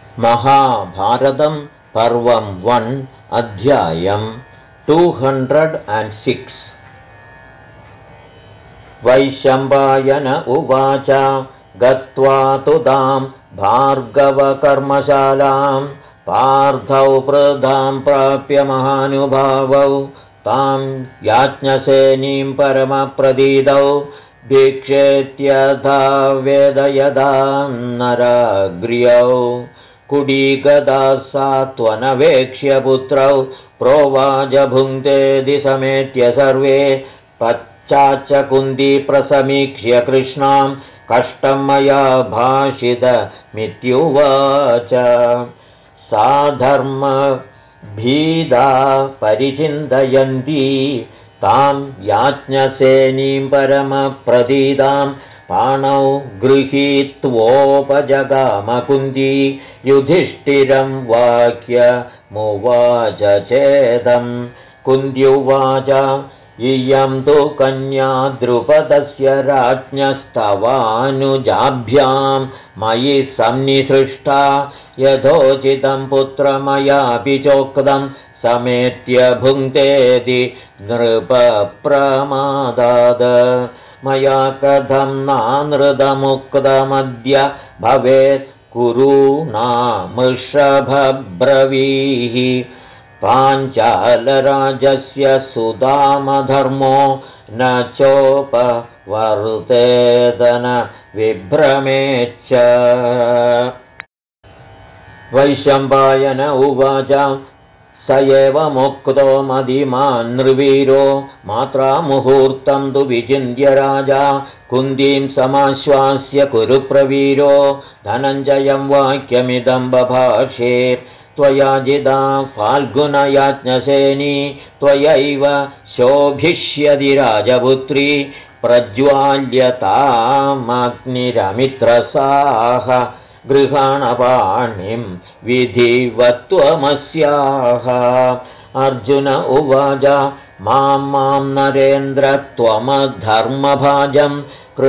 महाभारतं पर्वं 1 अध्यायं 206। वैशम्पायन उवाच गत्वा तु तां भार्गवकर्मशालां पार्थौ प्रदां प्राप्य महानुभावौ तां याज्ञसेनीं परमप्रदीदौ भिक्षेत्यथा वेदयदां नराग्र्यौ कुडीगदा सात्वनवेक्ष्य पुत्रौ प्रोवाच भुङ्क्तेदि समेत्य सर्वे पश्चाच्च कुन्ती प्रसमीक्ष्य कृष्णां कष्टं मया भाषितमित्युवाच सा धर्मभीदा परिचिन्तयन्ती तां याज्ञसेनीं परमप्रदीदां पाणौ गृहीत्वोपजगामकुन्ती युधिष्ठिरं वाक्यमुवाच चेदं कुन्त्युवाच इयं तु कन्या द्रुपदस्य राज्ञस्तवानुजाभ्यां मयि सन्निसृष्टा यथोचितं पुत्रमयापि चोक्तं समेत्य भुङ्क्तेति नृपप्रमादाद मया कथं नानृतमुक्तमद्य भवेत् कुरूणामृषभब्रवीः पाञ्चालराजस्य सुदामधर्मो न चोपवर्तेदन विभ्रमेच्च। वैशम्पायन उवाच स एव मुक्तो मदिमान् नृवीरो मात्रा मुहूर्तं तु विचिन्त्य राजा कुन्तीं समाश्वास्य कुरुप्रवीरो धनञ्जयं वाक्यमिदं बभाषे त्वया जिदा फाल्गुनयाज्ञसेनी त्वयैव शोभिष्यति राजपुत्री प्रज्वाल्यतामग्निरमित्रसाः गृहाणपाणिं विधिवत्त्वमस्याः। अर्जुन उवाच मां नरेन्द्र त्वमधर्मभाजं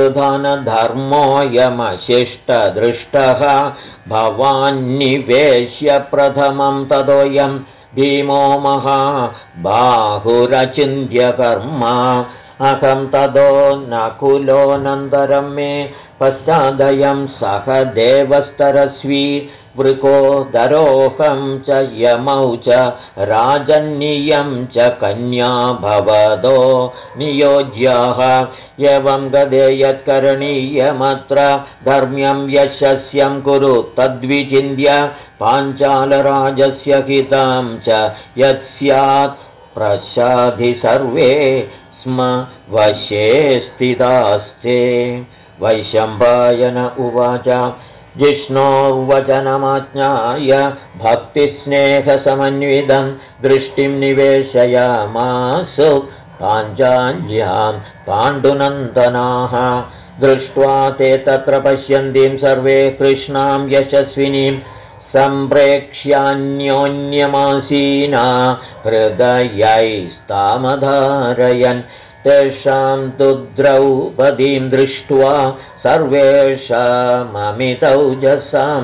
कृधनधर्मोऽयमशिष्टदृष्टः भवान्निवेश्य प्रथमं ततोऽयं भीमो महाबाहुरचिन्त्यकर्मा अहं ततो नकुलोऽनन्तरं मे पश्चादयं सह देवस्तरस्वी वृको दरोहं च यमौ च राजन्नियं च कन्या भवदो नियोज्याः एवं गदे यत्करणीयमत्र धर्म्यं यशस्यं कुरु तद्विचिन्त्य पाञ्चालराजस्य हितं च यत्स्यात् प्रसादि सर्वे स्म वशे स्थितास्ते। वैशम्पायन उवाच जिष्णोर्वचनमाज्ञाय भक्तिस्नेहसमन्वितं दृष्टिं निवेशयामासु पाञ्चाल्यां पाण्डुनन्दनाः दृष्ट्वा ते तत्र पश्यन्तीं सर्वे कृष्णां यशस्विनीं सम्प्रेक्ष्यान्योन्यमासीना हृदयैस्तामधारयन् तेषां तु द्रौपदीं दृष्ट्वा सर्वेषाममितौजसां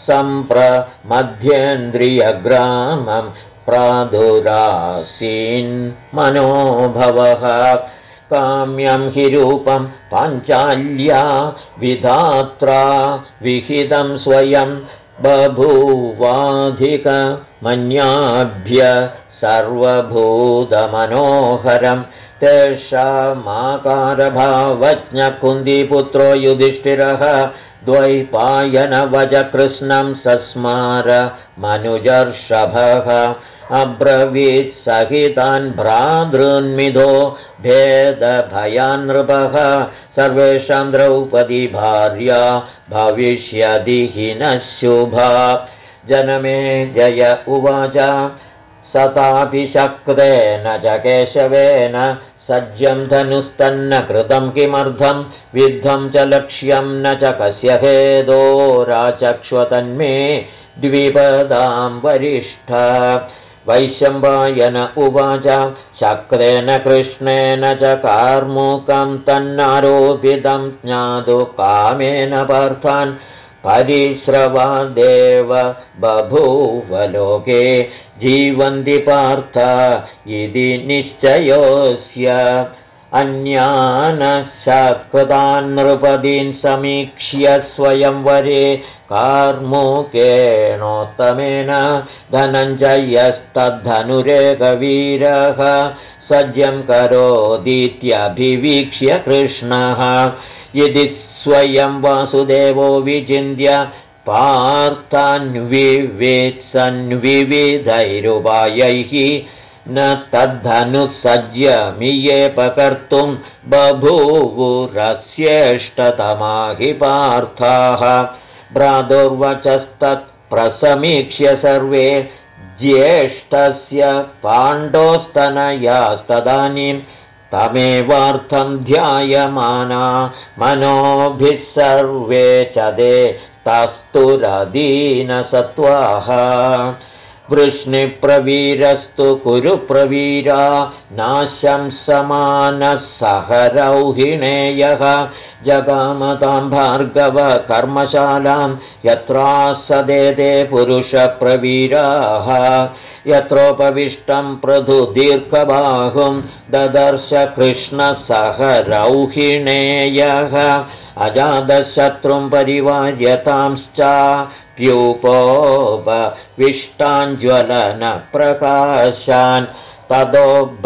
सम्प्रमध्येन्द्रियग्रामं प्रादुरासीन् मनोभवः काम्यं हि रूपं पाञ्चाल्या विधात्रा विहितं स्वयं बभूवाधिकमन्याभ्य सर्वभूतमनोहरम् तेषामाकारभावज्ञकुन्तीपुत्रो युधिष्ठिरः द्वैपायनवच कृष्णं सस्मार मनुजर्षभः अब्रवीत् सहितान् भ्रातॄन्मिदो भेदभयान्नृपः सर्वेषां द्रौपदी भार्या भविष्यति हि न शुभा। जनमे जय उवाच सतापि शक्तेन च केशवेन सज्जं धनुस्तन्न कृतं किमर्थं विद्धं च लक्ष्यं न च कस्य हेदो राचक्ष्वतन्मे द्विपदां वरिष्ठ। वैशम्पायन उवाच शक्रेण कृष्णेन च कार्मुकं तन्नारोपितं ज्ञातु कामेन पार्थान् परिश्रवादेव बभूव लोके जीवन्ति पार्थ इति निश्चयोऽस्य अन्यान् सकृतान् नृपदीन् समीक्ष्य स्वयंवरे कार्मुकेणोत्तमेन धनञ्जयस्तद्धनुरेकवीरः सज्जं करोतीत्यभिवीक्ष्य कृष्णः यदि स्वयं वासुदेवो विचिन्त्य पार्थान्विवेत्सन्विविधैरुपायैः न तद्धनुसज्यमियेपकर्तुं बभूवुरस्येष्टतमा हि पार्थाः भ्रातुर्वचस्तत्प्रसमीक्ष्य सर्वे ज्येष्ठस्य पाण्डोस्तनयास्तदानीं तमेवार्थं ध्यायमाना मनोभिः सर्वे च ते तस्तुरदीनसत्त्वाः वृष्णिप्रवीरस्तु कुरुप्रवीरा नाशं समानः सहरौहिणेयः जगामतां भार्गव कर्मशालां यत्रासदेते पुरुषप्रवीराः यत्रोपविष्टं पृथुदीर्घबाहुं ददर्श कृष्णसहरौहिणेयः अजातशत्रुं परिवार्यतांश्च प्यूपोपविष्टाञ्ज्वलनप्रकाशान् ततो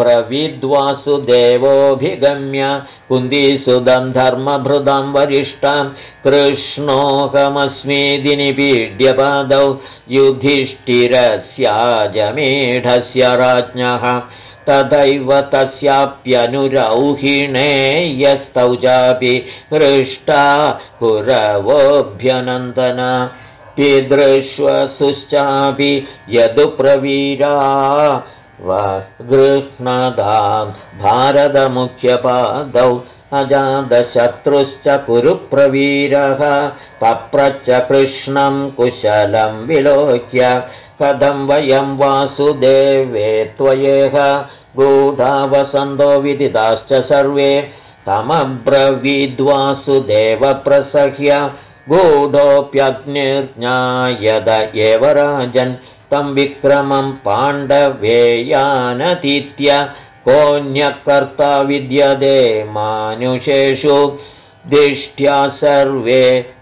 ब्रवीद्वासुदेवोऽभिगम्य कुन्दीसुदं धर्मभृदं वरिष्ठां कृष्णोऽहमस्मीति निपीड्य पादौ युधिष्ठिरस्याजमीढस्य राज्ञः तथैव तस्याप्यनुरौहिणेयस्तौ चापि हृष्टा पुरवोऽभ्यनन्दन पिदृष्वसुश्चापि यदुप्रवीरा गृह्णदां भारतमुख्यपादौ अजातशत्रुश्च कुरुप्रवीरः पप्रच्छ कृष्णं कुशलं विलोक्य कथं वयं वासुदेवे त्वयेह गूढावसन्तो विदिताश्च सर्वे तमब्रवीद्वासुदेवप्रसह्य गूढोऽप्यग्निर्ज्ञायत एव राजन् तं विक्रमं पाण्डवेयानतीत्य कोऽन्यकर्ता विद्यते मानुषेषु दिष्ट्या सर्वे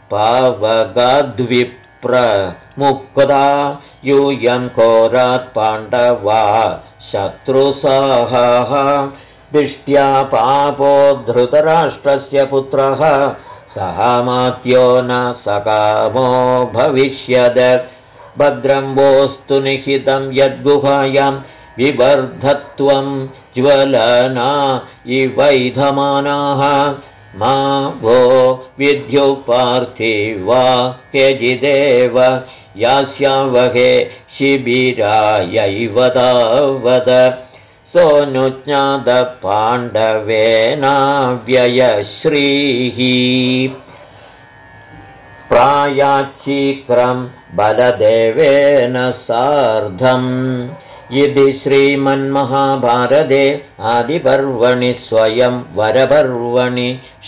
पावगद्विप्रमुक्ता यूयं घोरात् पाण्डवा शत्रुसाहाः दिष्ट्या पापो धृतराष्ट्रस्य पुत्रः सहामात्यो न सकामो भविष्यद भद्रं वोस्तु निहितं यद्गुहायां विवर्धत्वं ज्वलना इवैधमानाः मा वो विद्युपार्थिवा केचिदेव यास्यावहे शिबिरायैव तावद सोऽनुज्ञातपाण्डवेनाव्ययश्रीः प्रायाच्छीघ्रं बलदेवेन सार्धम् इति श्रीमन्महाभारते आदिपर्वणि स्वयं वरपर्वणि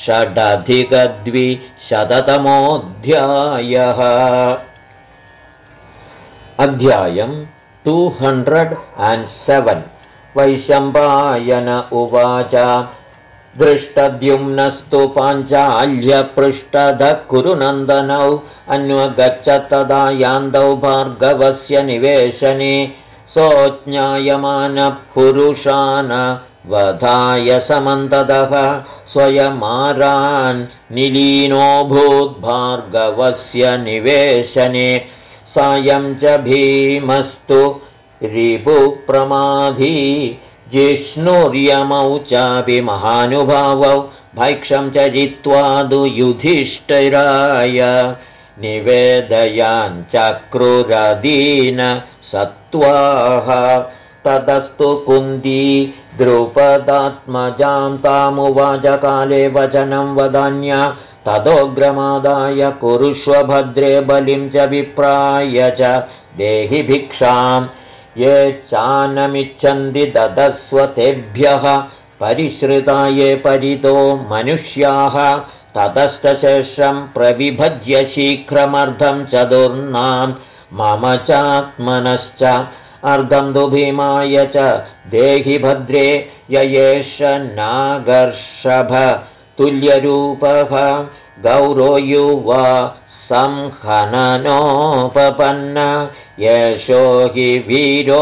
षडधिकद्विशततमोऽध्यायः। अध्यायं 207। वैशम्पायन उवाच दृष्टद्युम्नस्तु पाञ्चाल्यपृष्ठतः कुरुनन्दनौ अन्वगच्छ तदा यान्दौ भार्गवस्य निवेशने सोऽज्ञायमानः पुरुषान् वधाय समन्ततः स्वयमारान् निलीनोऽभूद्भार्गवस्य निवेशने सायं च भीमस्तु रिपुप्रमाधी जिष्णुर्यमौ चापि महानुभावौ भैक्षं च जित्वा तु युधिष्ठिराय निवेदयाञ्चक्रुरदीन सत्त्वाः ततस्तु कुन्ती द्रुपदात्मजां तामुवाच काले वचनं वदान्या तदोग्रमादाय कुरुष्व भद्रे बलिं च विप्राय च देहि भिक्षाम् ये चानमिच्छन्ति ददस्व तेभ्यः परिश्रिता ये परितो मनुष्याः ततश्च शेषं प्रविभज्य शीघ्रमर्धं चतुर्णां मम चात्मनश्च अर्धं तु भीमाय च देहि भद्रे ययेष नागर्षभ तुल्यरूपः गौरो युवा संहननोपपन्न येषो हि वीरो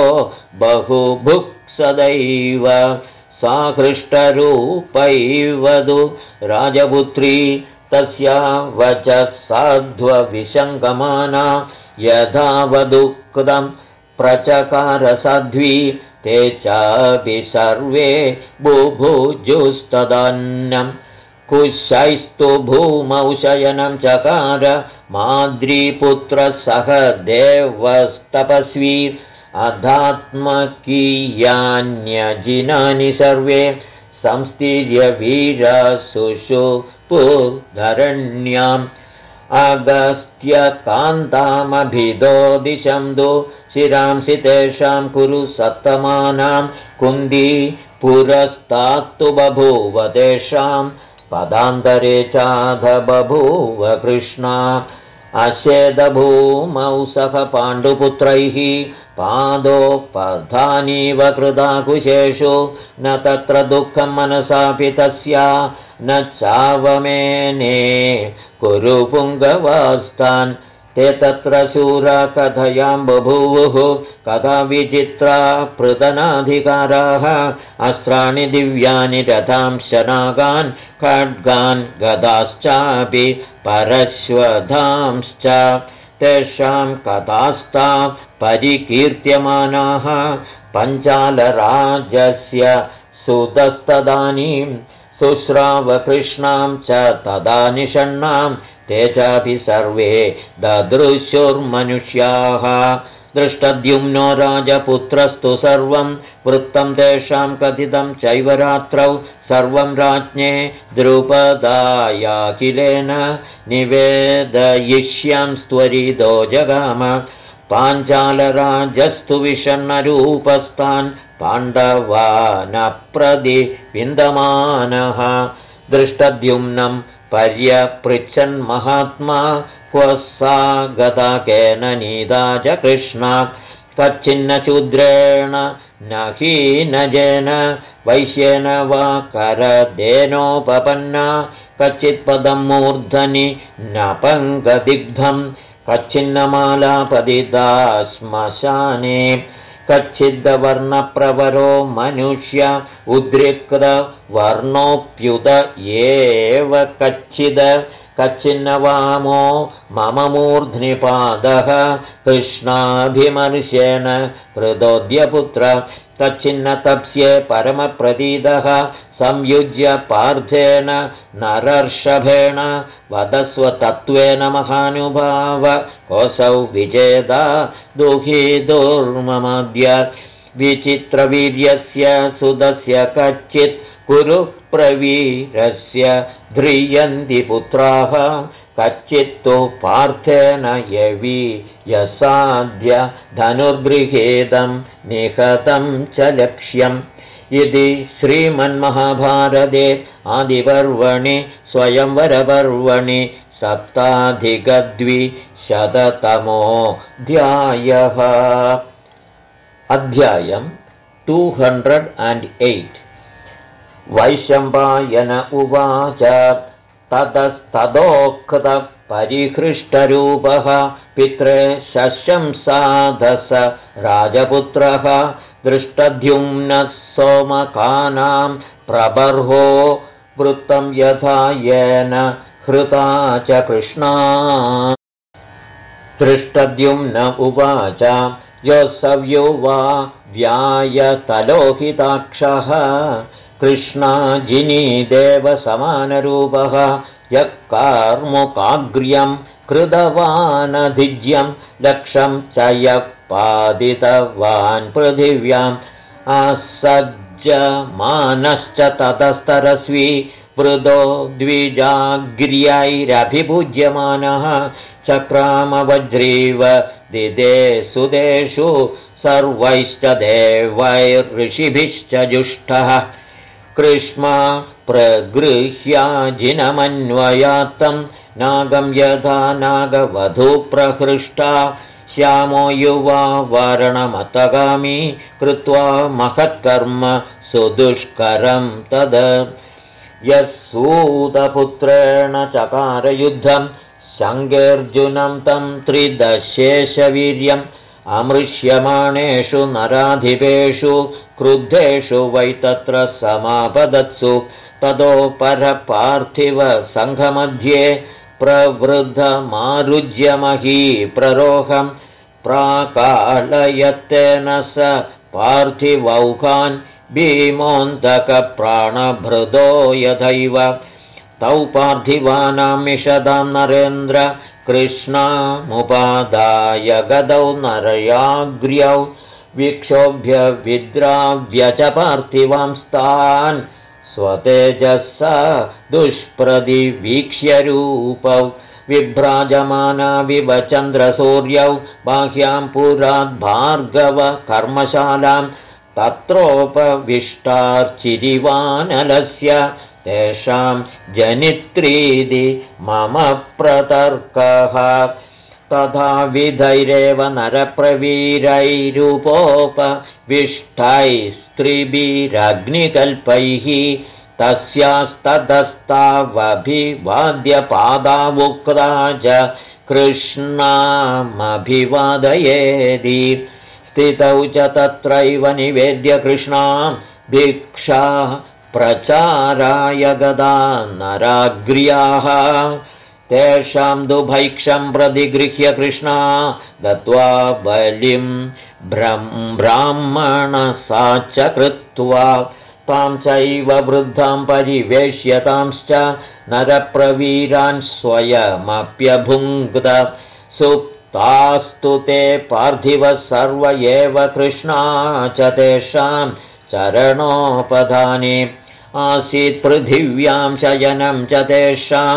बहुभुक्सदैव सा हृष्टरूपैवदु राजपुत्री तस्या वचः साध्वविशङ्गमाना यथावदुक्तं प्रचकारसाध्वी ते चापि सर्वे बुभुजुस्तदन्नम् कुशैस्तु भूमौ शयनं चकार माद्रीपुत्रः सह देवस्तपस्वी अधात्मकीयान्यजिनानि सर्वे संस्तीर्य वीरसुषुपुधरण्याम् अगस्त्यकान्तामभिदो दिशन्तु शिरांसि तेषां कुरु सत्तमानां कुन्दी पुरस्तात्तु बभूव तेषां पदान्तरे चाध बभूव कृष्णा अशेदभूमौ सह पाण्डुपुत्रैः पादोपधानीव कृताकुशेषु न तत्र दुःखं मनसापि तस्या न चावमेने कुरु पुङ्गवास्तान् ते तत्र शूरा कथयां बभूवुः कथा विचित्रा पृतनाधिकाराः अस्त्राणि दिव्यानि रथां शनागान् खड्गान् गदाश्चापि परश्वधांश्च तेषां कथास्ता परिकीर्त्यमानाः पञ्चालराजस्य सुतस्तदानीं शुश्रावकृष्णां च तदा निषण्णां ते चापि सर्वे ददृशुर्मनुष्याः दृष्टद्युम्नो राजपुत्रस्तु सर्वं वृत्तं तेषां कथितं चैव रात्रौ सर्वं राज्ञे द्रुपदायाखिलेन निवेदयिष्यं त्वरितो जगाम पाञ्चालराजस्तु विषण्णरूपस्तान् पाण्डवानप्रतिविन्दमानः दृष्टद्युम्नं पर्यपृच्छन् महात्मा क्व सा गता केन नीता च कृष्णा कच्चिन्नशूद्रेण न हीनजेन वैश्येन वा करदेनोपपन्ना कच्चित्पदं मूर्धनि न पङ्गदिग्धं कच्चिन्नमालापतिता श्मशाने कच्चिद्वर्णप्रवरो मनुष्य उद्रिक्तवर्णोऽप्युत एव कच्चिन्नवामो मम मूर्ध्निपादः कृष्णाभिमर्शेन कृतोऽद्यपुत्र कच्चिन्नतप्स्ये परमप्रतीतः संयुज्य पार्थेन नरर्षभेण वदस्व तत्त्वेन महानुभाव कोऽसौ विजेता दुःखितुर्ममाद्य विचित्रवीर्यस्य सुतस्य कच्चित् कुरु प्रवीरस्य ध्रियन्ति पुत्राः कच्चित्तु पार्थेन यवि यसाद्य धनुर्गृहेदं निहतं च लक्ष्यम् इति श्रीमन्महाभारते आदिपर्वणि स्वयंवरपर्वणि सप्ताधिकद्विशततमोऽध्यायः अध्यायम् 208 वैशम्पायन उवाच ततस्तदोक्तपरिहृष्टरूपः पित्रे शशंसाधस राजपुत्रः दृष्टद्युम्नः सोमकानां प्रबर्हो वृत्तं यथा येन हृता च कृष्णा दृष्टद्युम्न उवाच योत्सव्यो वा व्यायतलोहिताक्षः कृष्णाजिनीदेवसमानरूपः यः कार्मुकाग्र्यं कृतवानधिज्यं लक्षं च यः पादितवान् पृथिव्याम् असज्जमानश्च ततस्तरस्वी वृदो द्विजाग्र्यैरभिभुज्यमानः चक्रामवज्रीव दिदे सुदेषु सर्वैश्च देवैर्ऋषिभिश्च जुष्टः कृष्मा प्रगृह्याजिनमन्वयात्तं नागं यथा नागवधूप्रहृष्टा श्यामो युवा वारणमतगामी कृत्वा महत्कर्म सुदुष्करं तद यः सूतपुत्रेण चकारयुद्धं शङ्गेऽर्जुनं तं त्रिदशेशवीर्यम् अमृष्यमाणेषु नराधिपेषु क्रुद्धेषु वै तत्र समापदत्सु ततो परपार्थिवसङ्घमध्ये प्रवृद्धमारुज्यमही प्ररोहं प्राकालयत्तेन स पार्थिवौखान् भीमोऽन्तकप्राणभृदो यथैव तौ पार्थिवानां मिषदां नरेन्द्र कृष्णामुपादाय गदौ नरयाग्र्यौ विक्षोभ्य विद्राव्य च पार्थिवांस्तान् स्वतेजसा दुष्प्रदिवीक्ष्यरूपौ विभ्राजमानाविव चन्द्रसूर्यौ बाह्यां पुराद्भार्गव कर्मशालां तत्रोपविष्टार्चिरिवानलस्य तेषां जनित्रीदि मम प्रतर्कः तथा विधैरेव नरप्रवीरैरुपोपविष्टैस्त्रिभिरग्निकल्पैः तस्यास्ततस्तावभिवाद्यपादावुक्ता च कृष्णामभिवादयेदि स्थितौ च तत्रैव निवेद्य कृष्णां भिक्षा प्रचाराय गदा नराग्र्याः तेषां दुभैक्षं प्रतिगृह्य कृष्णा दत्त्वा बलिं ब्राह्मणसा च कृत्वा तां चैव वृद्धां परिवेश्य तांश्च नरप्रवीरान् स्वयमप्यभुङ्क्त सुप्तास्तु ते पार्थिवः सर्व एव कृष्णा च तेषां चरणोपधाने आसीत् पृथिव्यां शयनं च तेषां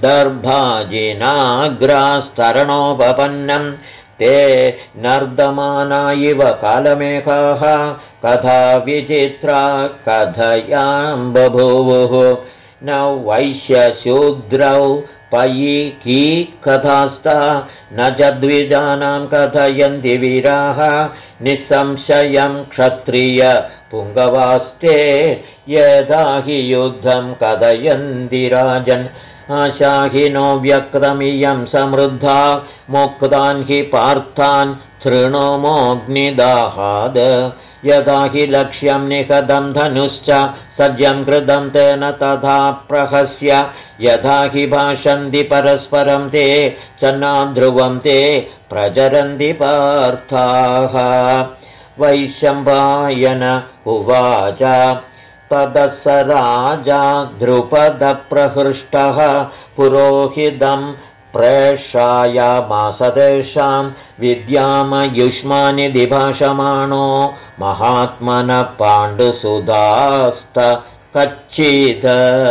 दर्भाजिनाग्रास्तरणोपपन्नं ते नर्दमाना इव कालमेघाः कथा विचित्रा कथयां बभूवुः न वैश्यशूद्रौ पयिकी कथास्ता न च द्विजानां कथयन्ति वीराः निःसंशयं क्षत्रिय पुङ्गवास्ते यदा हि युद्धं कथयन्ति राजन् आशाहिनो व्यक्तमियं समृद्धा मुक्तान् हि पार्थान् तृणोमोऽग्निदाहाद यदा हि लक्ष्यं निहतं धनुश्च सज्जं कृतं तेन तथा प्रहस्य यदा हि भाषन्ति परस्परं ते चन्नाध्रुवं ते प्रचरन्ति पार्थाः वैशम्पायन उवाच ततः स राजा द्रुपदप्रहृष्टः पुरोहितं प्रेषयामास तेषां विद्यामयुष्मानि दिभाषमाणो महात्मनः पाण्डुसुधास्त कच्चित्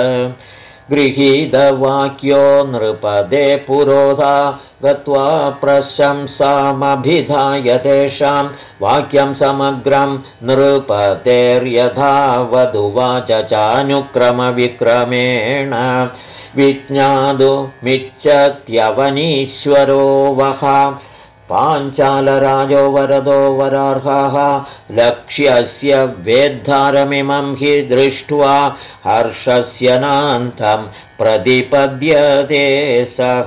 गृहीतवाक्यो नृपदे पुरोधा गत्वा प्रशंसामभिधाय तेषां वाक्यं समग्रं नृपतेर्यथावदुवाच चानुक्रमविक्रमेण विज्ञातुमिच्छत्यवनीश्वरो वः पाञ्चालराजो वरदो वरार्हः लक्ष्यस्य वेद्धारमिमं हि दृष्ट्वा हर्षस्य नान्तं प्रतिपद्यते सः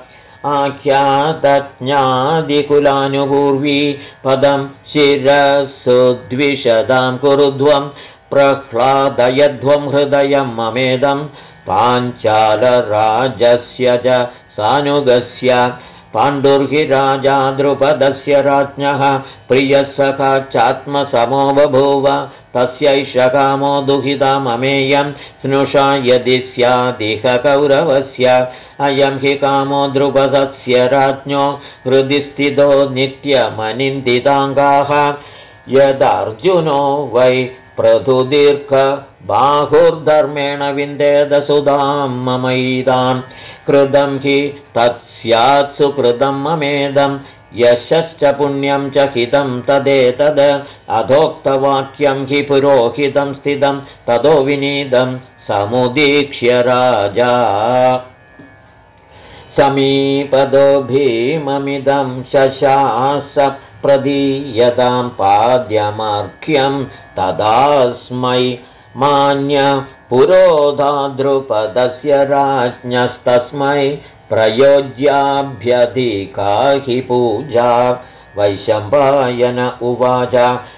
आख्यातज्ञादिकुलानुपूर्वी पदं शिरसुद्विषदां कुरुध्वं प्रह्लादयध्वं हृदयं ममेदं पाञ्चालराजस्य च सानुगस्य पाण्डुर्हि राजा द्रुपदस्य राज्ञः प्रियः सखा चात्मसमो बभूव तस्यैष कामो दुहिता ममेयं स्नुषा यदि स्यादिह कौरवस्य अयं हि कामो द्रुपदस्य राज्ञो हृदि स्थितो नित्यमनिन्दिताङ्गाः यदार्जुनो वै प्रथुदीर्घ बाहुर्धर्मेण विन्देदसुधां ममैदां कृतं हि तत्स्यात् सुकृतं ममेदं यशश्च पुण्यं च हितं तदेतद अधोक्तवाक्यं हि पुरोहितं स्थितं ततो विनीतं समुदीक्ष्य राजा समीपदो भीममिदं शशास प्रदीयतां पाद्यमर्घ्यं तदास्मै मान्य पुरोधा द्रुपदस्य राज्ञस्तस्मै प्रयोज्याभ्यधिका हि पूजा वैशम्पायन उवाच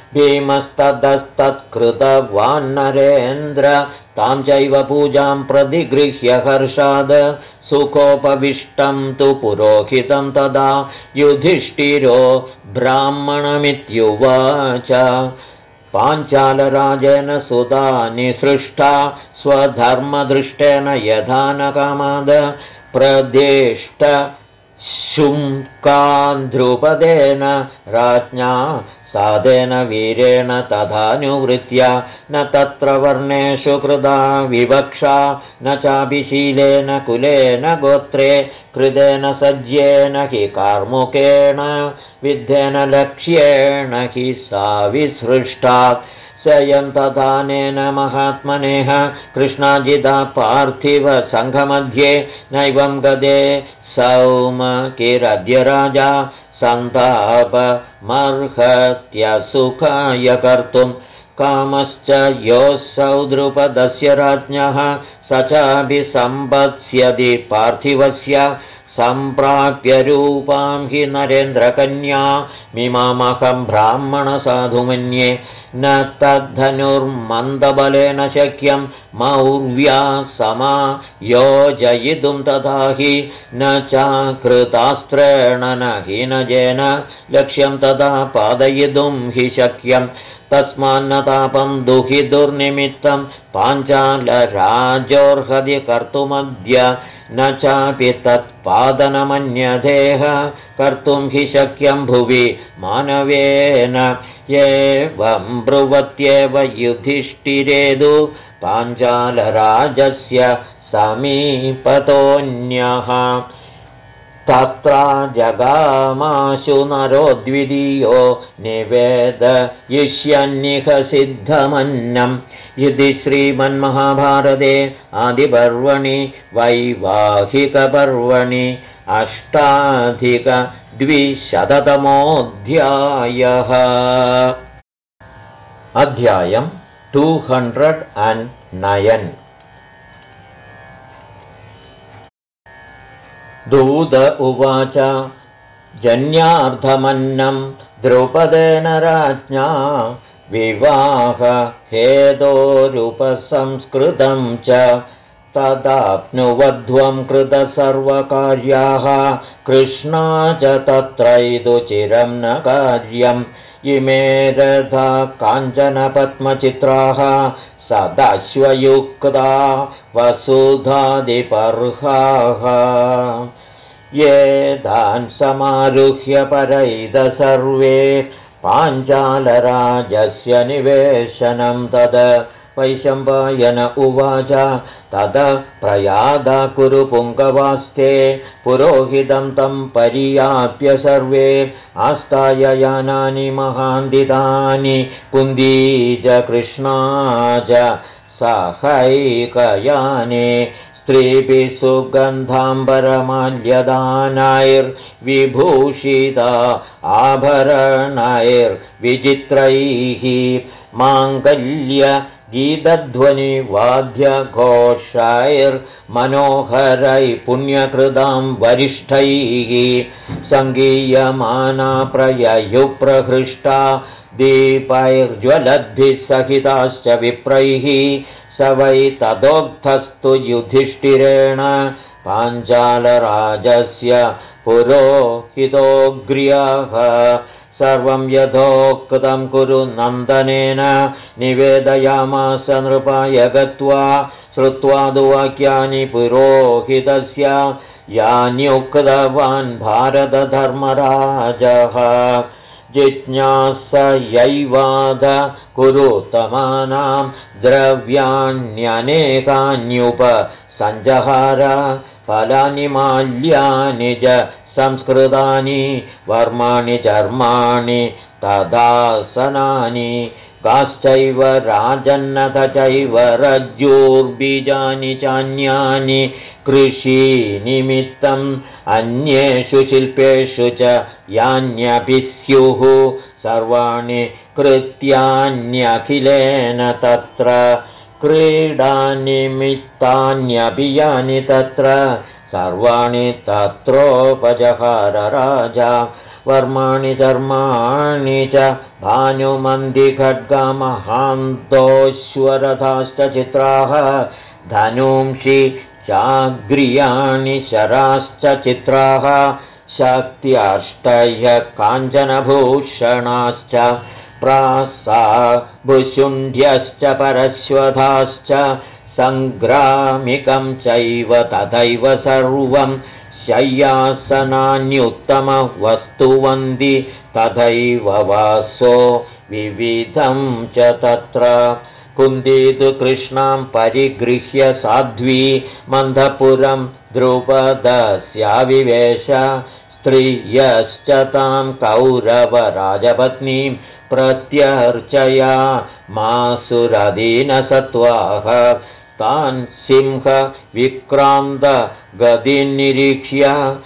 भीमस्ततस्तत्कृतवान्नरेन्द्र तां चैव पूजां प्रतिगृह्य हर्षाद सुखोपविष्टं तु पुरोहितं तदा युधिष्ठिरो ब्राह्मणमित्युवाच पाञ्चालराजेन सुता निसृष्टा स्वधर्मदृष्टेन यथा न कामाद प्रदिष्ट शुङ्कान् ध्रुपदेन राज्ञा सादेन वीरेण तथानुवृत्या न तत्र वर्णेषु कृता विवक्षा न चाभिशीलेन कुलेन गोत्रे कृतेन सज्येन हि कार्मुकेण विद्धेन लक्ष्येण हि सा विसृष्टा स्वयं तथानेन महात्मनेः कृष्णाजिता पार्थिव सङ्घमध्ये नैवं गदे सौमकिरद्य राजा सन्तापमर्हत्यसुखाय कर्तुं कामश्च योऽसौ द्रुपदस्य राज्ञः स चाभिसम्पत्स्यति पार्थिवस्य सम्प्राप्य रूपां हि नरेन्द्रकन्या मिमामहं ब्राह्मणसाधु मन्ये न तद्धनुर्मन्दबलेन शक्यं मौर्व्या समा योजयितुं तथा हि न चाकृतास्त्रेण न हीनजेन लक्ष्यं तथा पादयितुं हि शक्यं तस्मान्न तापं दुहितुर्निमित्तं पाञ्चालराजोर्हति कर्तुमद्य न चापि तत्पादनमन्यदेह कर्तुं हि शक्यं भुवि मानवेन एवं ब्रुवत्येव युधिष्ठिरेदु पाञ्चालराजस्य समीपतोऽन्यः तत्र जगामाशु नरो द्वितीयो निवेदयिष्यन्निह सिद्धमन्नम् इति श्रीमन्महाभारते आदिपर्वणि वैवाहिकपर्वणि 8,200तमोऽध्यायः। अध्यायं 209। दूत उवाच जन्यार्धमन्नं द्रुपदेन राज्ञा विवाहहेतोरुपसंस्कृतं च तदाप्नुवध्वं कृतसर्वकार्याः कृष्णा च तत्रैदु चिरं न कार्यम् इमे रथा काञ्चनपद्मचित्राः सदाश्वयुक्ता वसुधादिपर्हाः ये तान् समारुह्य परैद सर्वे पाञ्चालराजस्य निवेशनं तद वैशम्पायन उवाच तद प्रयादा कुरु पुङ्गवास्ते पुरोहितं तं पर्याप्य सर्वे आस्ताय यानानि महान्दितानि कुन्दीज कृष्णा च सहैकयाने स्त्रीभिः सुगन्धाम्बरमाल्यदानैर्विभूषिता आभरणैर्विचित्रैः माङ्गल्य गीतध्वनिवाद्यघोषैर्मनोहरैः पुण्यकृतां वरिष्ठैः सङ्गीयमाना प्रययुप्रहृष्टा दीपैर्ज्वलद्भिः सहिताश्च विप्रैः स वै तदोक्तस्तु युधिष्ठिरेण पाञ्चालराजस्य पुरोहितोऽग्र्यः सर्वं यथोक्तं कुरु नन्दनेन निवेदयामास नृपाय गत्वा श्रुत्वा दुवाक्यानि पुरोहितस्य यान्युक्तवान् भारतधर्मराजः जिज्ञासयैवाद कुरुतमानां द्रव्याण्यनेकान्युपसञ्जहार फलानि माल्यानि च संस्कृतानि वर्माणि चर्माणि तदासनानि काश्चैव राजन्नथ चैव रज्जूर्बीजानि चान्यानि कृषिनिमित्तम् अन्येषु शिल्पेषु च यान्यपि स्युः सर्वाणि कृत्यान्यखिलेन तत्र क्रीडानिमित्तान्यपि यानि तत्र सर्वाणि तत्रोपजहार राजा वर्माणि चर्माणि च भानुमन्दिखड्गमहान्तोऽश्वरथाश्च चित्राः धनूंषि चाग्र्याणि शराश्च चित्राः शक्त्याष्टय्य काञ्चनभूषणाश्च प्रासाभुशुण्ड्यश्च परश्वथाश्च सङ्ग्रामिकं चैव तथैव सर्वं शय्यासनान्युत्तमवस्तुवन्ति तथैव वासो विविधं च तत्र कुन्ती तु कृष्णां परिगृह्य साध्वी मन्धपुरं द्रुपदस्याविवेश स्त्रियश्च तां कौरवराजपत्नीं प्रत्यर्चया मासुरदीनसत्त्वाः तान् सिंहविक्रान्तगतिनिरीक्ष्य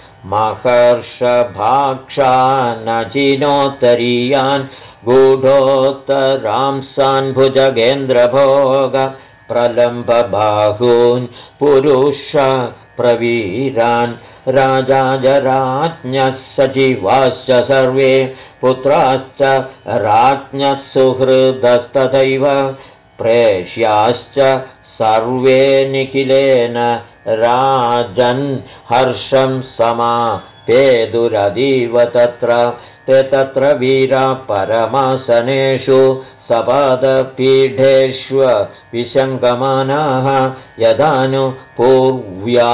महर्षभाक्षानचिनोत्तरीयान् गूढोत्तरांसान् भुजगेन्द्रभोग प्रलम्बबाहून् पुरुष प्रवीरान् राजाजराज्ञः सचिवाश्च सर्वे पुत्राश्च राज्ञः सुहृदस्तथैव प्रेष्याश्च सर्वे निखिलेन राजन् हर्षं समापेदुरदीव तत्र ते तत्र वीरा परमासनेषु सपादपीठेष्व विशङ्कमानाः यदानु पूर्व्या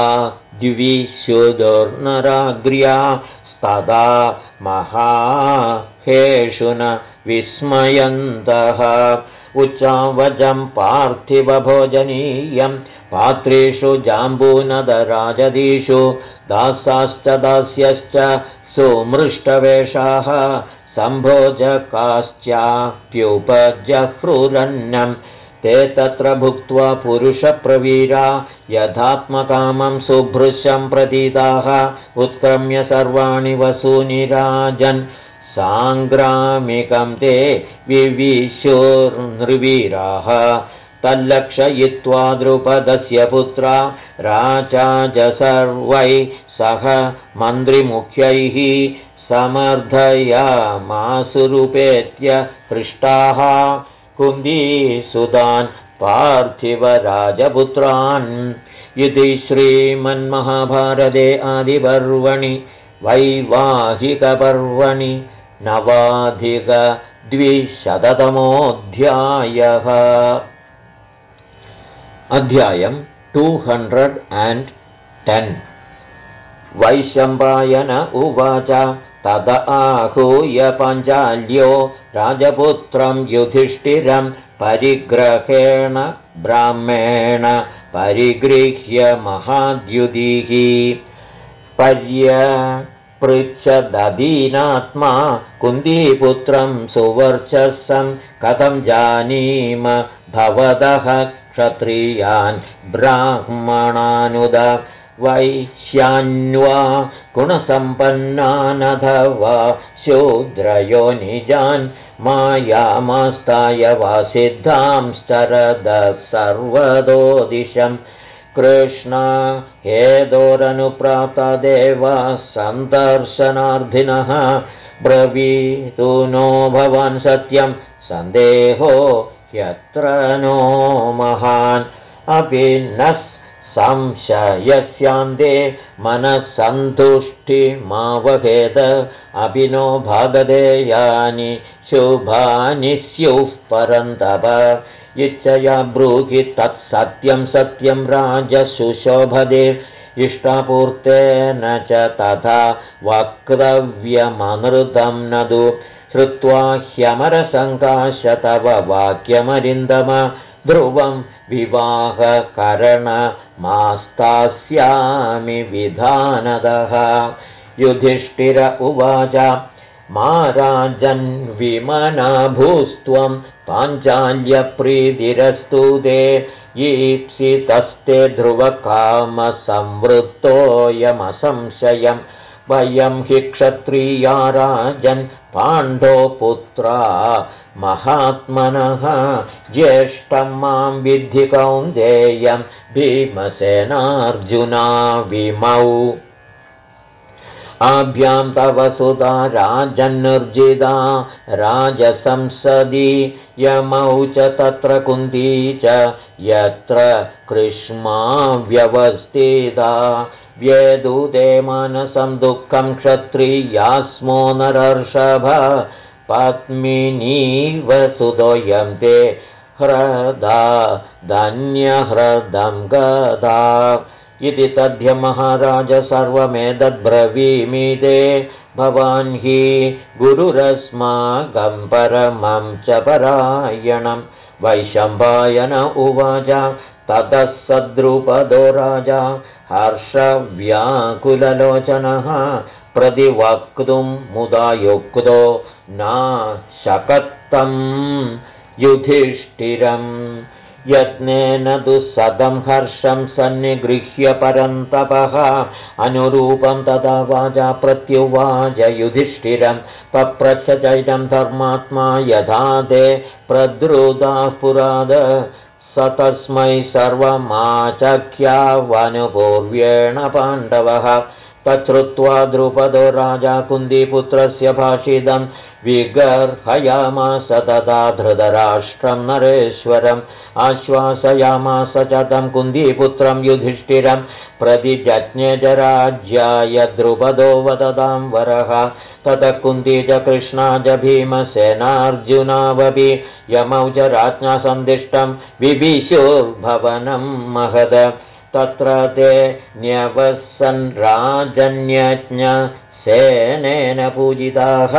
द्विषुदुर्नराग्र्या स्तदा महाहेषु न विस्मयन्तः उच्चावजं पार्थिवभोजनीयं पात्रेषु जाम्बूनदराजदीषु दासाश्च दास्यश्च सुमृष्टवेषाः सम्भोजकाश्चाप्युपजह्रुरन्नं ते तत्र भुक्त्वा पुरुषप्रवीरा यथात्मकामं सुभृशं प्रतीताः उत्क्रम्य सर्वाणि वसूनि राजन् साङ्ग्रामिकं ते विविशोर्नृवीराः तल्लक्षयित्वा द्रुपदस्य पुत्रा राजा च सर्वैः सह मन्त्रिमुख्यैः समर्थयामासुरूपेत्य पृष्टाः कुन्दीसुतान् पार्थिवराजपुत्रान् इति श्रीमन्महाभारते आदिपर्वणि वैवाहिकपर्वणि 9+200तमोऽध्यायः अध्यायं 210 वैशम्पायन उवाच तद आहूय पाञ्चाल्यो राजपुत्रं युधिष्ठिरं परिग्रहेण ब्राह्मेण परिगृह्य महाद्युतिः पर्यपृच्छदधीनात्मा कुन्तीपुत्रं सुवर्चसं कथं जानीम भवतः क्षत्रियान् ब्राह्मणानुद वैश्यान्वा गुणसम्पन्नानथवा शूद्रयो निजान् मायामास्ताय वा सिद्धांश्चरदः सर्वतो दिशम् कृष्ण हेदोरनुप्राप्तदेवा सन्दर्शनार्थिनः ब्रवीतु नो भवान् सत्यं सन्देहो यत्र नो महान् अपि न संशयस्यान्ते मनस्सन्तुष्टिमावहेत अपि नो भागधेयानि शुभानि स्युः परन्तप इच्छया ब्रूहि तत्सत्यं सत्यं राजसुशोभदे इष्टापूर्तेन च तथा वक्तव्यमनृतं नदु श्रुत्वा ह्यमरसङ्काश तव वाक्यमरिन्दम ध्रुवं विवाहकरणमास्तास्यामि विधानदः युधिष्ठिर उवाच मा राजन्विमना भूस्त्वं पाञ्चाल्यप्रीतिरस्तु ते ईप्सितस्ते ध्रुवकामसंवृत्तोऽयमसंशयं वयं हि क्षत्रिया राजन् पाण्डवपुत्रा महात्मनः ज्येष्ठं मां विद्धि कौन्तेयं भीमसेनार्जुना विमौ आभ्यां तव सुता राजन्निर्जिता राजसंसदि यमौ च तत्र कुन्ती च यत्र कृष्मा व्यवस्थिता व्येदुते मानसं दुःखं क्षत्रियास्मो नरर्षभ पद्मिनीव सुतोऽयं ते ह्रदा धन्यह्रदं गदा इति तद्य महाराज सर्वमेतद्ब्रवीमि ते भवान् हि गुरुरस्माकं परमं च परायणं वैशम्पायन उवाच ततः सद्रुपदो राजा हर्षव्याकुललोचनः प्रतिवक्तुं मुदा युक्तो नाशकत्तं युधिष्ठिरम् यत्नेन दुःसदं हर्षं सन्निगृह्य परन्तपः अनुरूपं तदा वाचा प्रत्युवाच युधिष्ठिरं पप्रच्छ चैनं धर्मात्मा यथा ते प्रद्रुताः पुराद स तस्मै सर्वमाचख्यावनुपूर्व्येण पाण्डवः तच्छ्रुत्वा द्रुपदो राजा कुन्तीपुत्रस्य भाषितं विगर्हयामास तदा धृतराष्ट्रं नरेश्वरम् आश्वासयामास च तं कुन्तीपुत्रं युधिष्ठिरं प्रतिजज्ञे च राज्याय द्रुपदो वदतां वरः ततः कुन्ती च कृष्णा च भीमसेनार्जुनावपि यमौ च राज्ञा सन्दिष्टं विभीषुर्भवनं महद तत्र ते न्यवसन् राजन्यज्ञसेनेन पूजिताः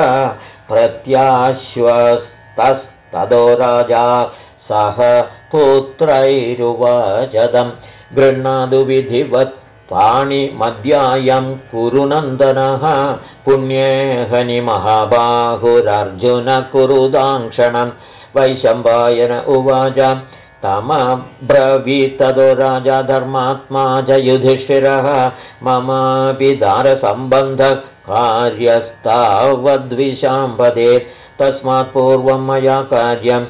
प्रत्याश्वस्तस्ततो राजा सह पुत्रैरुवाचतं गृह्णातु विधिवत् पाणिमध्यायं कुरु नन्दनः पुण्येहनि महाबाहुरर्जुन कुरुदाङ्क्षणं वैशम्पायन उवाच तमब्रवीत्ततो राजा धर्मात्मा च युधिष्ठिरः ममापि दारसम्बन्धः कार्यस्तावद्विशाम्पदे तस्मात् पूर्वं मया कार्यं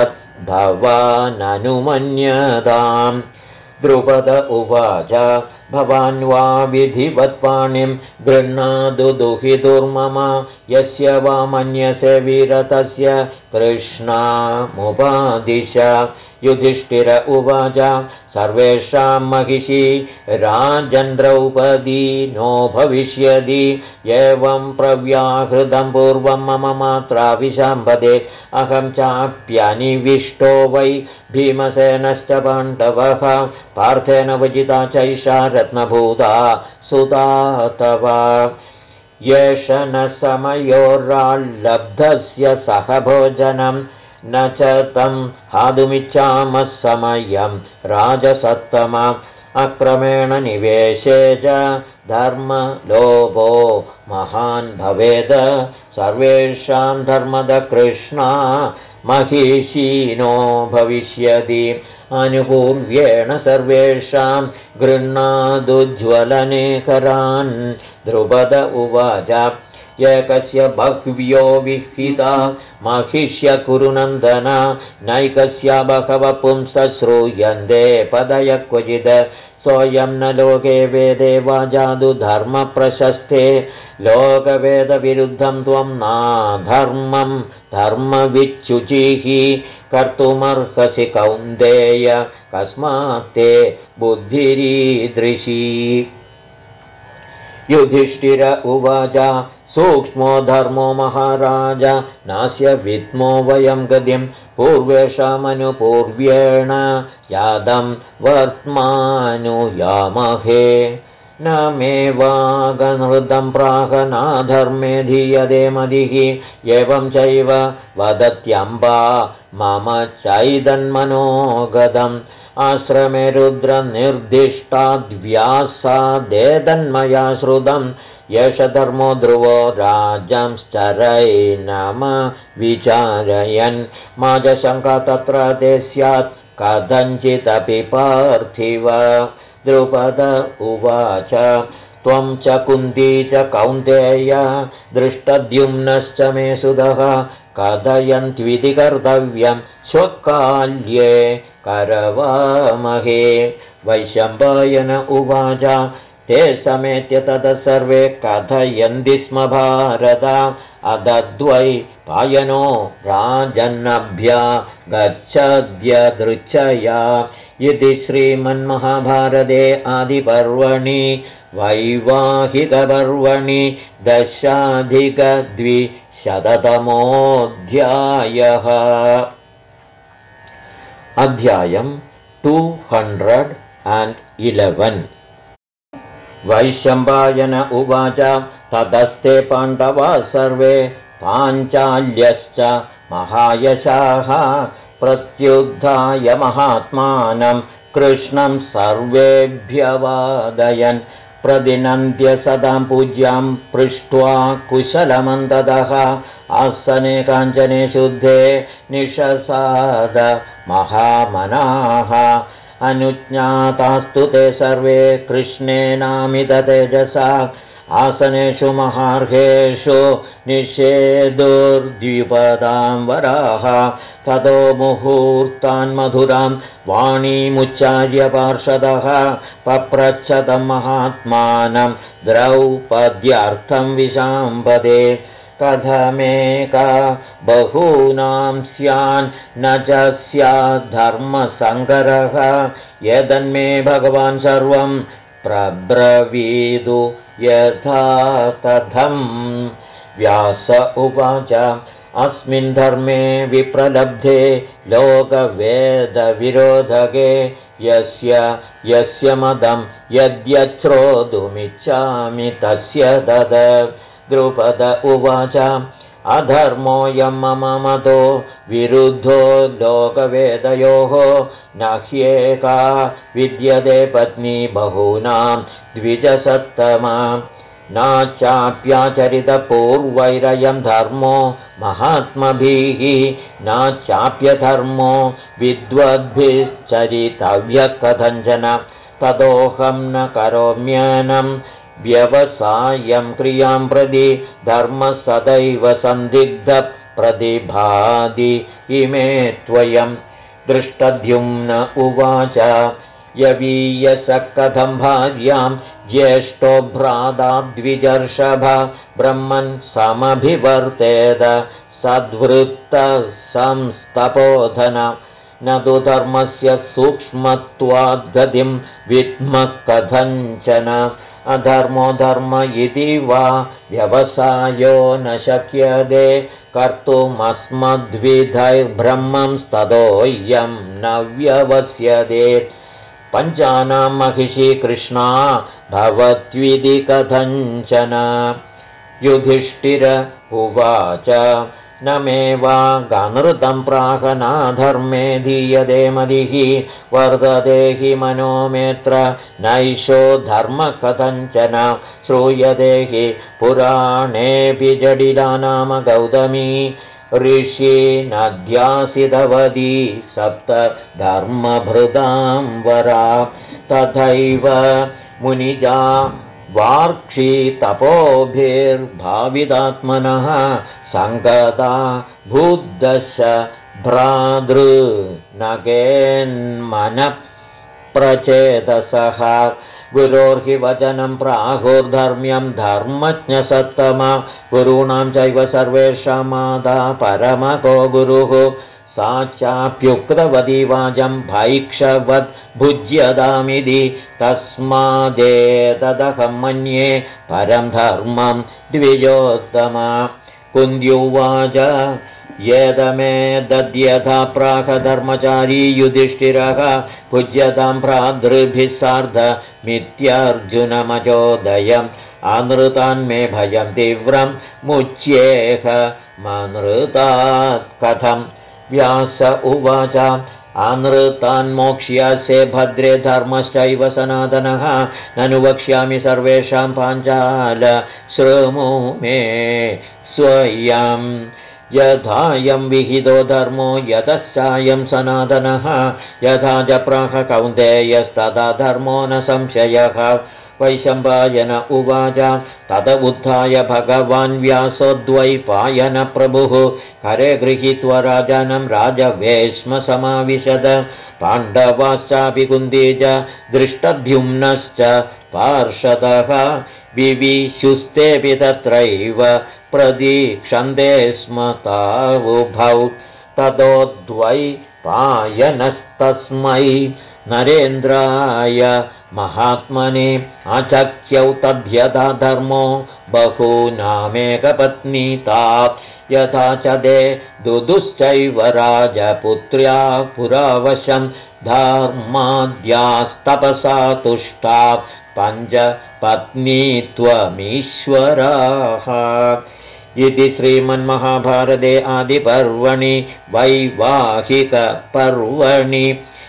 तद्भवाननुमन्यताम् द्रुपद उवाच भवान् वा विधिवत्पाणिं गृह्णातु दुहितुर्मम यस्य वा मन्यसे वीरतस्य कृष्णामुपादिश युधिष्ठिर उवाच सर्वेषां महिषी राजन्द्रौपदी नो भविष्यति एवं प्रव्याहृतं पूर्वं मम मात्रा विशाम्पदे अहं चाप्यनिविष्टो वै भीमसेनश्च पाण्डवः पार्थेन वजिता चैषा रत्नभूता सुता तव येष न समयोर्लब्धस्य सह भोजनं न च तं हातुमिच्छामः समयं राजसत्तम अक्रमेण निवेशे च धर्मलोभो महान् भवेद सर्वेषां धर्मद कृष्णा महिषीनो भविष्यति अनुपूर्व्येण सर्वेषां गृह्णादुज्ज्वलनेकरान् द्रुपद उवाच एकस्य बह्व्यो विहिता महिष्य कुरुनन्दन नैकस्य बहवः पुंसः श्रूयन्ते पदय क्वचित् सोऽयं न लोके वेदे वा जादु धर्मप्रशस्ते लोकवेदविरुद्धं त्वं नाधर्मं धर्मविच्युचिः कर्तुमर्हसि कौन्तेय कस्मात् ते बुद्धिरीदृशी युधिष्ठिर उवाच सूक्ष्मो धर्मो महाराज नास्य विद्मो वयं गतिं पूर्वेषामनुपूर्व्येण यादं वर्त्मानुयामहे न मे वागनृतं प्राहनाधर्मे धीयते मदिः एवं चैव वदत्यम्बा मम चैदन्मनोगतम् आश्रमे रुद्रनिर्दिष्टाद्व्यासादेदन्मया श्रुतं एष धर्मो ध्रुवो राजंश्चरैनम विचारयन् माजशङ्का तत्र ते स्यात् कथञ्चिदपि पार्थिव। द्रुपद उवाच त्वं च कुन्ती च कौन्तेय दृष्टद्युम्नश्च मे सुतः कथयन्त्विति कर्तव्यं स्वकाल्ये करवामहे। वैशम्पायन उवाच ते समेत्य ततः सर्वे कथयन्ति स्म भारत अदद्वै पायनो राजन्नभ्या गच्छद्यदृच्छया इति श्रीमन्महाभारते आदिपर्वणि वैवाहिकपर्वणि 10+200तमोऽध्यायः। अध्यायम् 211। वैशम्पायन उवाच ततस्ते पाण्डवा सर्वे पाञ्चाल्यश्च महायशाः प्रत्युद्धाय महात्मानं कृष्णं सर्वेभ्यवादयन् प्रतिनन्द्य सदां पूज्यां पृष्ट्वा कुशलमन्ततः आसने काञ्चने शुद्धे निशसाद महामनाः अनुज्ञातास्तु ते सर्वे कृष्णेनामिततेजसा आसनेषु महार्हेषु निषेदुर्द्विपदां वराः ततो मुहूर्तान् मधुरां वाणीमुच्चार्य पार्षदः पप्रच्छतं महात्मानं द्रौपद्यार्थं विशाम्पदे कथमेका बहूनां स्यान् न च स्याद्धर्मसङ्करः यदन्मे भगवान् सर्वं प्रब्रवीदु यथा तथम्। व्यास उवाच अस्मिन् धर्मे विप्रलब्धे लोकवेदविरोधके यस्य मदं यद्यश्रोतुमिच्छामि तस्य तद। द्रुपद उवाच अधर्मोऽयं मम मतो विरुद्धो लोकवेदयोः न ह्येका विद्यते पत्नी बहूनां द्विजसत्तमा नाचाप्याचरितपूर्वैरयं धर्मो महात्मभिः नाचाप्यधर्मो विद्वद्भिश्चरितव्यः कथञ्चन ततोऽहं न करोम्यनं व्यवसायं क्रियां प्रति धर्मः सदैव सन्दिग्धप्रतिभाति इमे त्वयं। दृष्टद्युम्न उवाच यवीयस कथं भार्यां ज्येष्ठो भ्राता द्विजर्षभ ब्रह्मन् समभिवर्तेत सद्वृत्तः संस्तपोधन न तु धर्मस्य सूक्ष्मत्वाद्गतिं विद्मः कथञ्चन अधर्मो धर्म इति वा व्यवसायो न शक्यते कर्तुमस्मद्विधैर्ब्रह्मं ततोऽयं न व्यवस्यते। पञ्चानां महिषी कृष्णा भवत्विधि कथञ्चन। युधिष्ठिर उवाच न मे वा गानृतं प्राहनाधर्मे धीयते मदिः वर्धते हि मनोमेत्र नैषो धर्मः कथञ्चन श्रूयते हि पुराणेऽपि जडिला नाम गौतमी ऋषि नद्यासितवती सप्त धर्मभृतां वरा तथैव मुनिजा वार्क्षी तपोभिर्भावितात्मनः सङ्गता भूद्दश भ्रातृनगेन्मनः प्रचेतसः गुरोर्हि वचनं प्राहुर्धर्म्यं धर्मज्ञसत्तमा गुरूणां चैव सर्वेषां माता परमको गुरुः सा चाप्युक्तवती वाचं भैक्षवद् भुज्यतामिति तस्मादेतदहं मन्ये परं धर्मं द्विजोत्तमा। कुन्त्युवाच येदमेतद्यथा प्राकधर्मचारी युधिष्ठिरः पूज्यतां भ्रातृभिः सार्धमित्यर्जुनमचोदयम् अनृतान्मे भयं तीव्रं मुच्येह मनृतात् कथम्। व्यास उवाच अनृतान्मोक्ष्यसे भद्रे धर्मश्चैव सनातनः ननु वक्ष्यामि सर्वेषां पाञ्चाल शृणु मे स्वयं यथायं विहितो धर्मो यतश्चायं सनातनः यथा च प्राह कौन्तेयस्तथा धर्मो न संशयः वैशम्पायन उवाच तत उत्थाय भगवान् व्यासोद्वैपायनप्रभुः करे गृहीत्वा राजानं राजवेश्म समाविशद पाण्डवाश्चापि कुन्ती च दृष्टद्युम्नश्च पार्षदः विविशुस्तेऽपि तत्रैव प्रदीक्षन्ते स्म तावुभौ ततोद्वैपायनस्तस्मै नरेन्द्राय महात्मने अचख्यौ तद्यथा धर्मो बहूनामेकपत्नीता यथा च दे दुदुश्चैव राजपुत्र्या पुरावशं धर्माद्यास्तपसा तुष्टा पञ्चपत्नीत्वमीश्वराः इति श्रीमन्महाभारते आदिपर्वणि वैवाहिकपर्वणि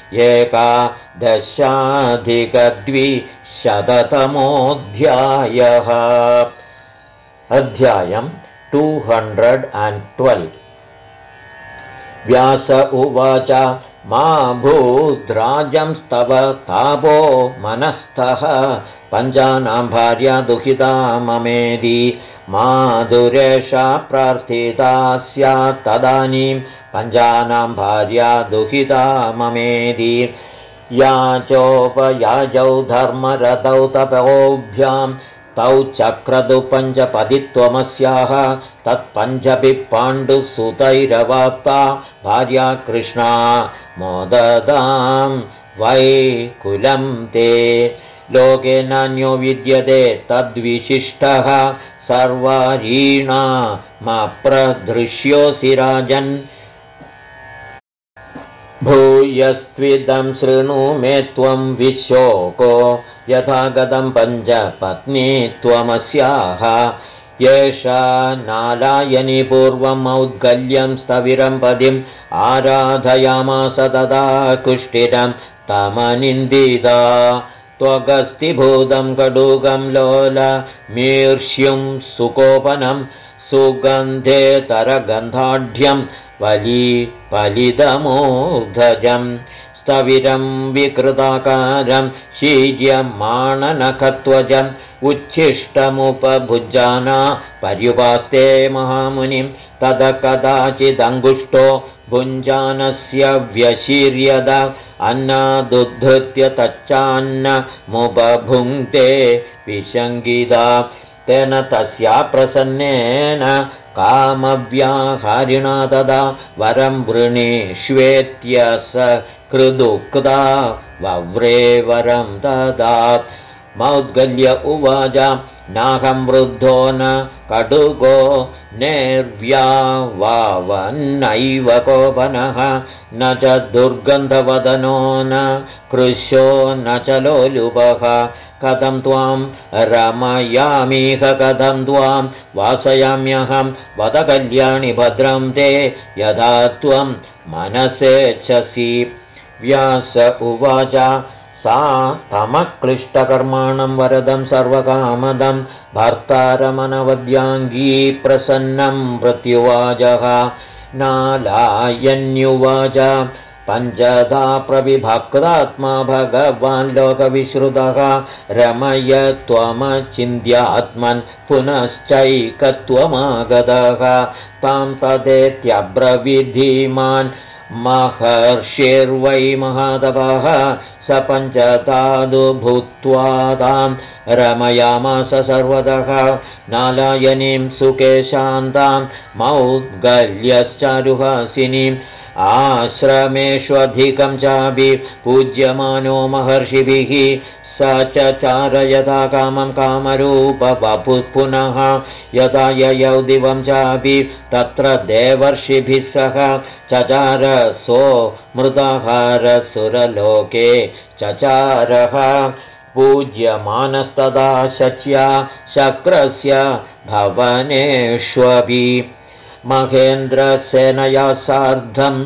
एकादशाधिकद्विशततमोऽध्यायः अध्यायम् 212 व्यास उवाच मा भूद्राजंस्तव तापो मनस्थः पञ्चानां भार्या दुहिता ममेदि माधुरेषा प्रार्थिता स्यात् तदानीं पञ्चानां भार्या दुहिता ममेदि याचोपयाजौ धर्मरतौ तपोभ्यां तौ चक्रतु पञ्चपदित्वमस्याः तत्पञ्चभिः पाण्डुसुतैरवाप्ता भार्या कृष्णा मोददां वै कुलं ते लोके नान्यो विद्यते तद्विशिष्टः सर्वारीणामप्रदृश्योऽसि राजन् भूयस्त्विदं शृणु मे त्वं विशोको यथा गतं पञ्चपत्नीत्वमस्याः येषा नालायनि पूर्वं मौद्गल्यं स्थविरं पदिम् आराधयामास तदा कुष्ठिरं तमनिन्दिता त्वगस्तिभूतं कडुगं लोलमीर्ष्युं सुकोपनं सुगन्धेतरगन्धाढ्यं वलीपलितमूर्धजं स्थविरं विकृताकारं शीज्यमाणनखत्वजम् उच्छिष्टमुपभुजाना पर्युपास्ते महामुनिं तद कदाचिदङ्गुष्टो भुञ्जानस्य व्यशीर्यद अन्नादुद्धृत्य तच्चान्नमुपभुङ्क्ते विशङ्गिता तेन तस्या प्रसन्नेन कामव्याहारिणा तदा वरं वृणीष्वेत्य स कृदुक्ता वव्रे वरं ददात् मौद्गल्य उवाच नाहं वृद्धो न कटुको निर्व्यावावन्नैव कोपनः न च दुर्गन्धवदनो न कृशो न च लोलुपः कथं त्वां रमयामीह कथं त्वां वासयाम्यहं वद कल्याणि भद्रं ते यथा त्वं मनसेच्छसि व्यास उवाच सा तमक्लिष्टकर्माणं वरदं सर्वकामदं भर्तारमनवद्याङ्गी प्रसन्नं प्रत्युवाचः नालायन्युवाच पञ्चधा प्रविभक्तात्मा भगवान् लोकविश्रुतः रमय त्वमचिन्त्यात्मन् पुनश्चैकत्वमागतः तां तदेत्यब्रवीधीमान् महर्षिर्वै महातपः स पञ्चधातु भूत्वा तां रमयामास सर्वतः नालायनीं सुकेशान्तां मौद्गल्यश्चारुहासिनीम् आश्रमेष्वधिकं चापि पूज्यमानो महर्षिभिः स च चारयथा कामं कामरूपवपुः पुनः यथा ययौ दिवं चापि तत्र देवर्षिभिः सह चचार सो मृताहारसुरलोके चचारः पूज्यमानस्तदा शच्या शक्रस्य भवनेष्वपि महेन्द्रसेनया सार्धं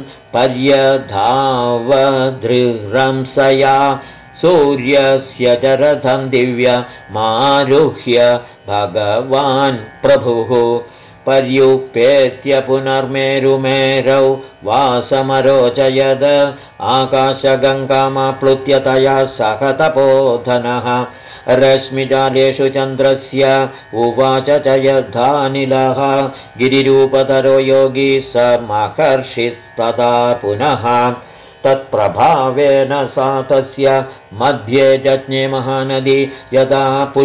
पर्यधावदृहंसया सूर्यस्य च रथं दिव्यमारुह्य भगवान् प्रभुः पर्युपेत्य पुनर्मेरुमेरौ वासमरोचयद आकाशगङ्गामाप्लुत्य तया सह तपोधनः रश्मिजालेषु चन्द्रस्य उवाच च यद्धानिलः गिरिरूपधरो योगी स महर्षिस्तदा पुनः तत्प्रभावेन सा तस्य मध्ये जज्ञे महानदी यदा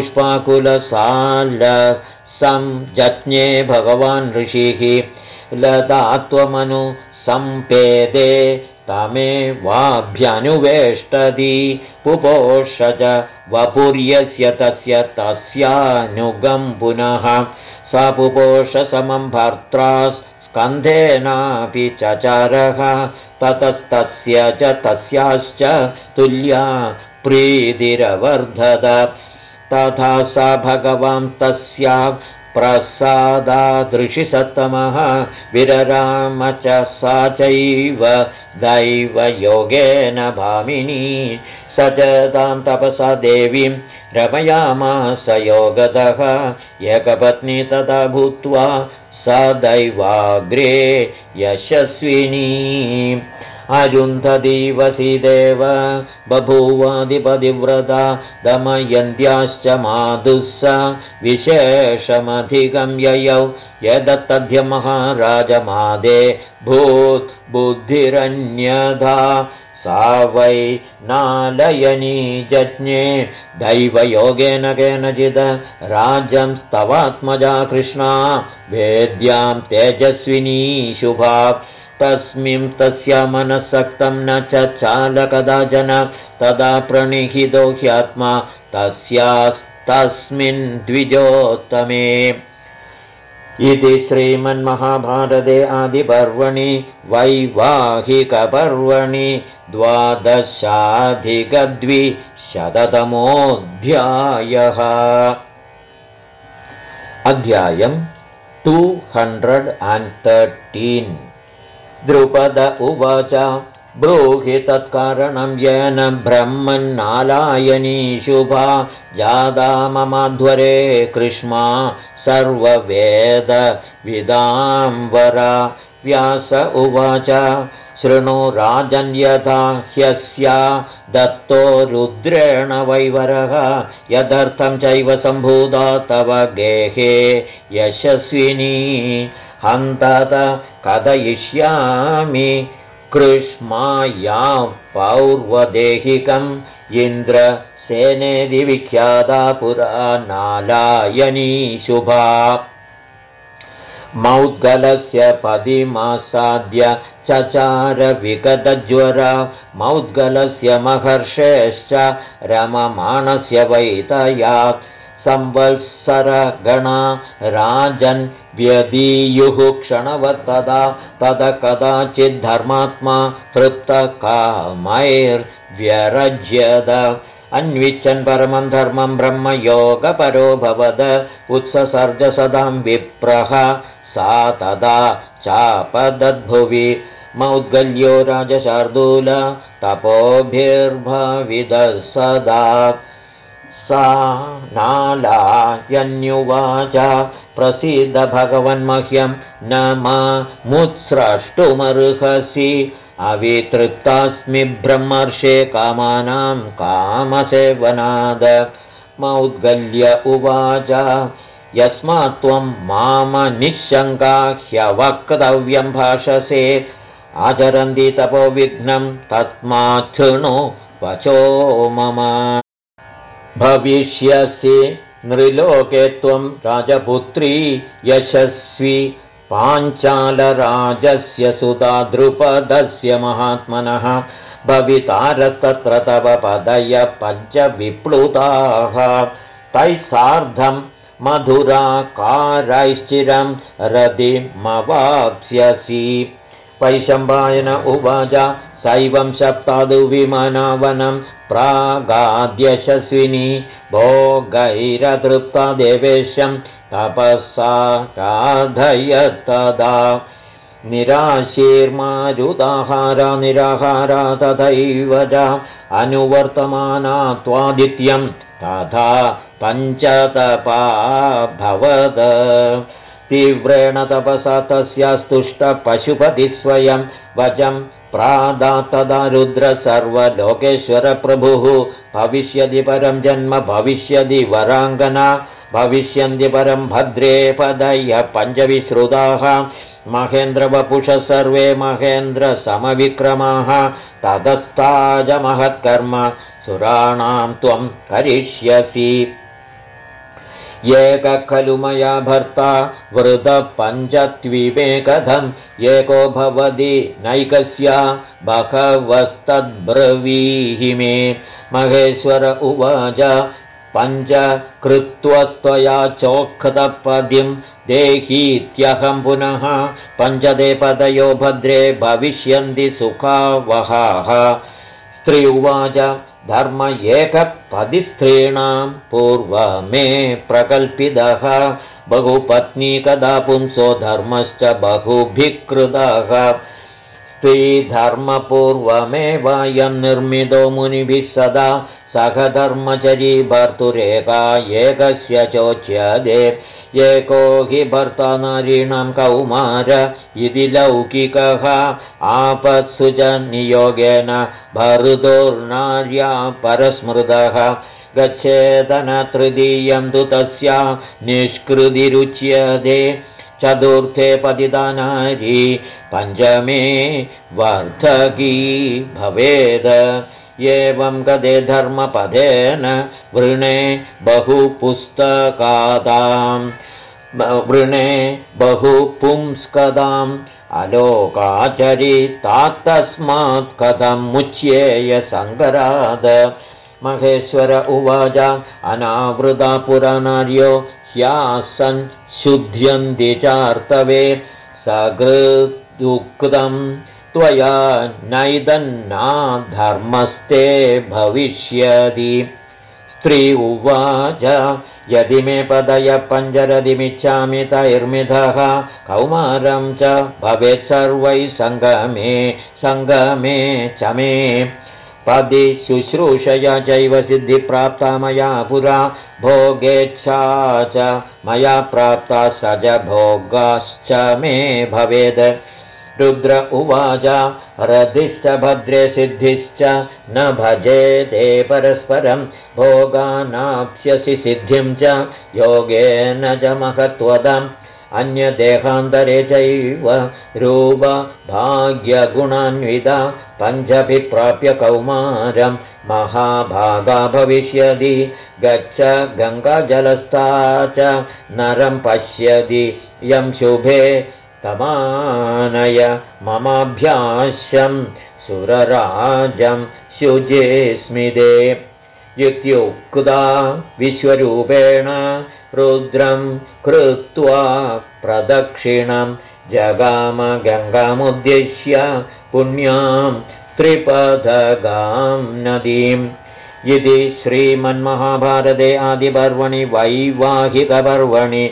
पुष्पाकुलसालसंजज्ञे भगवान् ऋषिः लतात्वमनु सम्पेदे तमेवाभ्यनुवेष्टति पुपोष च वपुर्यस्य तस्यानुगं पुनः सा पुपोष समं भर्त्रा स्कन्धेनापि चचारः ततस्तस्य च तस्याश्च तुल्या प्रीतिरवर्धत तथा सा भगवान् तस्या प्रसादादृशिसत्तमः विरराम च सा चैव दैवयोगेन भामिनी स च तां तपसा देवीं रमयामास योगतः एकपत्नी तथा भूत्वा सा दैवाग्रे यशस्विनी अरुन्धती वसीदेव बभूवादिपतिव्रता दमयन्त्याश्च माधुस्स विशेषमधिकं ययौ यदत्तद्य महाराजमादे भूत् बुद्धिरन्यथा सा वै नालयनी जज्ञे दैवयोगेन केनचिद राज्यं स्तवात्मजा कृष्णा वेद्यां तेजस्विनी शुभा तस्मिन् तस्या मनस्सक्तं न च चालकदाचन तदा प्रणिहितो ह्यात्मा तस्यास्तस्मिन् द्विजोत्तमे इति श्रीमन्महाभारते आदिपर्वणि वैवाहिकपर्वणि 12+200तमोऽध्यायः अध्यायम् 213 द्रुपद उवाच ब्रूहि तत्कारणं येन ब्रह्मन्नालायनी शुभा जादा ममाध्वरे कृष्मा सर्ववेदविदाम्बरा व्यास उवाच शृणु राजन्यथा ह्यस्या दत्तो रुद्रेण वैवरः यदर्थं चैव सम्भूता तव गेहे यशस्विनी हन्तत कथयिष्यामि कृष्मायां पौर्वदेहिकम् इन्द्रसेनेदि विख्याता पुरा नालायनी शुभा मौद्गलस्य पदिमासाद्य चचार विगतज्वरा मौद्गलस्य महर्षेश्च रममाणस्य वैतयात् संवत्सरगणा राजन् व्यदीयुः क्षणवत्तदा तद कदाचिद्धर्मात्मा तृप्तकामैर्व्यरज्यद अन्विच्छन् परमं धर्मं ब्रह्मयोगपरो भवद उत्ससर्ज सदां विप्रः सा तदा चापदद्भुवि मौद्गल्यो राजशार्दूल तपोभिर्भविदः सदा सा नालायन्युवाच प्रसीद भगवन्मह्यं न मामुत्स्रष्टुमर्हसि अवितृप्तास्मि ब्रह्मर्षे कामानां कामसेवनाद मौद्गल्य उवाच यस्मात् त्वं मामनिःशङ्का ह्यवक्तव्यं भाषसे आचरन्ति तपोविघ्नं तस्मात् शृणु वचो मम भविष्यसि नृलोके त्वं राजपुत्री यशस्वी पाञ्चालराजस्य सुता द्रुपदस्य महात्मनः भवितारस्तत्र तव पदय पञ्चविप्लुताः तैः सार्धं मधुराकारैश्चिरं रतिमवाप्स्यसि पैशम्पायन उवाच सैवं सप्तादु विमानावनं प्रागाद्यशस्विनी भोगैरतृप्ता देवेशं तपसा राधयत्तदा निराशीर्मारुदाहारा निराहारा तथैव च अनुवर्तमाना त्वादित्यं तथा पञ्चतपा भवद तीव्रेण तपसा तस्यास्तुष्टपशुपतिस्वयं वचं प्रादात्तदा रुद्र सर्वलोकेश्वरप्रभुः भविष्यति परं जन्म भविष्यति वराङ्गना भविष्यन्ति परं भद्रे पदय पञ्चविश्रुताः महेन्द्रवपुष सर्वे महेन्द्रसमविक्रमाः ततस्ताज महत्कर्म सुराणां त्वं करिष्यसि एक खलु मया भर्ता वृतः पञ्चत्विमेकधम् एको भवति नैकस्य बहवस्तद्ब्रवीहि मे महेश्वर उवाच पञ्च कृत्वस्त्वया चोक्तपदिं देहीत्यहं पुनः पञ्चदे पदयो भद्रे भविष्यन्ति सुखावहाः स्त्री उवाच धर्म एकपदिस्त्रीणां पूर्वमे प्रकल्पितः बहुपत्नी कदा पुंसो धर्मश्च बहुभिः कृतः स्त्रीधर्मपूर्वमेवायं निर्मितो मुनिभिः सदा सह धर्मचरी भर्तुरेका एकस्य चोच्यते एको हि भर्ता नारीणां कौमार इति लौकिकः आपत्सु च नियोगेन भर्तुर्नार्या परस्मृतः गच्छेदन तृतीयं तु तस्या निष्कृतिरुच्यते चतुर्थे पतिता नारी पञ्चमे वर्धकी भवेद एवं गदे धर्मपदेन वृणे बहुपुस्तकादाम् वृणे बहुपुंस्कदाम् अलोकाचरितात्तस्मात् कथं मुच्येय सङ्गराद महेश्वर उवाच अनावृता पुराणार्यो ह्यासन् शुध्यन्ति चार्तवे सकृदुक्तम् त्वया नैदन्ना धर्मस्ते भविष्यति स्त्री उवाच यदि मे पदय पञ्जरदिमिच्छामि तैर्मिधः कौमारं च भवेत् सर्वैः सङ्गमे च मे पदि शुश्रूषया चैव सिद्धिप्राप्ता मया पुरा भोगेच्छा च मया प्राप्ता स च भोगाश्च मे भवेत् रुद्र उवाच रधिश्च भद्रे सिद्धिश्च न भजेते परस्परं भोगानाप्स्यसि सिद्धिं च योगेन च महत्वदम् अन्यदेहान्तरे चैव रूपभाग्यगुणान्विता पञ्चभिप्राप्य कौमारं महाभागा भविष्यति गच्छ गङ्गाजलस्था च नरं पश्यति यं शुभे तमानय ममाभ्यास्यं सुरराजं शुजे स्मिते इत्युक्ता विश्वरूपेण रुद्रं कृत्वा प्रदक्षिणं जगाम गङ्गामुद्दिश्य पुण्यां त्रिपदगां नदीम् इति श्रीमन्महाभारते आदिपर्वणि वैवाहिकपर्वणि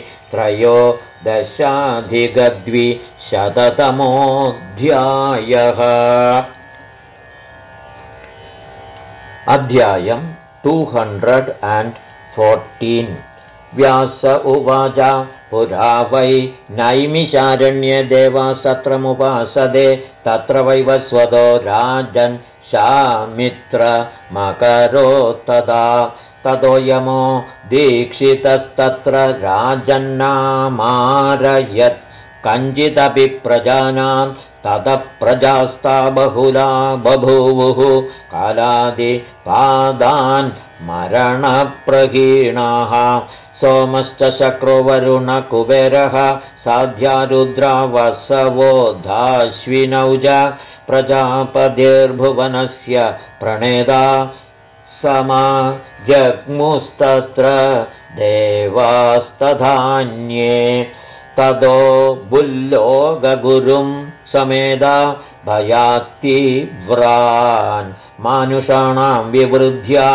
त्रयोदशाधिकद्विशततमोऽध्यायः। अध्यायं 214। व्यास उवाच पुरा वै नैमिषारण्ये देवासत्रमुपासदे तत्र वैवस्वतो राजन् शामित्रमकरोत्तदा ततो यमो दीक्षितस्तत्र राजन्नामारयत् कञ्चिदपि प्रजानां ततः प्रजास्ता बहुला बभूवुः कालादिपादान् मरणप्रहीणाः सोमश्च शक्रो वरुणकुबेरः साध्या रुद्रा वसवोऽधाश्विनौ च प्रजापतिर्भुवनस्य प्रणेता समा जग्मुस्तत्र देवास्तधान्ये ततो बुल्लोगगुरुं समेदा भयात्तीव्रान् मानुषाणां विवृद्ध्या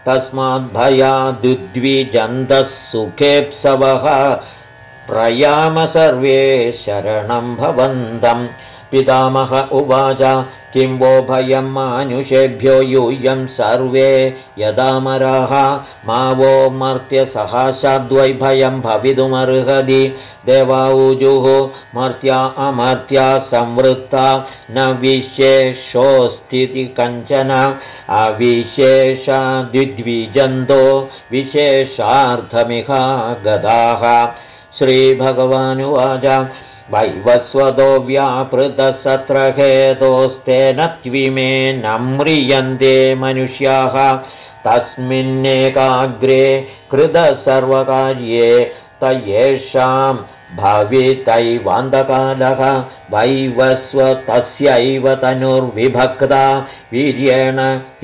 तस्माद्भयाद्विद्विजन्तः सुखेप्सवः प्रयाम सर्वे शरणं भवन्तम् पितामह उवाच किं वो भयं मानुषेभ्यो यूयं सर्वे यदामराः मा वो मर्त्यसहसाद्वैभयं भवितुमर्हति देवाऊजुः मर्त्या अमर्त्या संवृत्ता न विशेषोऽस्तीति कञ्चन अविशेषा द्विद्विजन्तो विशेषार्थमिहा गताः श्रीभगवानुवाच वैवस्वतो व्यापृतसत्रहेतोस्तेन त्विमे न म्रियन्ते मनुष्याः तस्मिन्नेकाग्रे कृतसर्वकार्ये तयेषां भवितैवान्तकालः वैवस्वतस्यैव तनुर्विभक्ता वीर्येण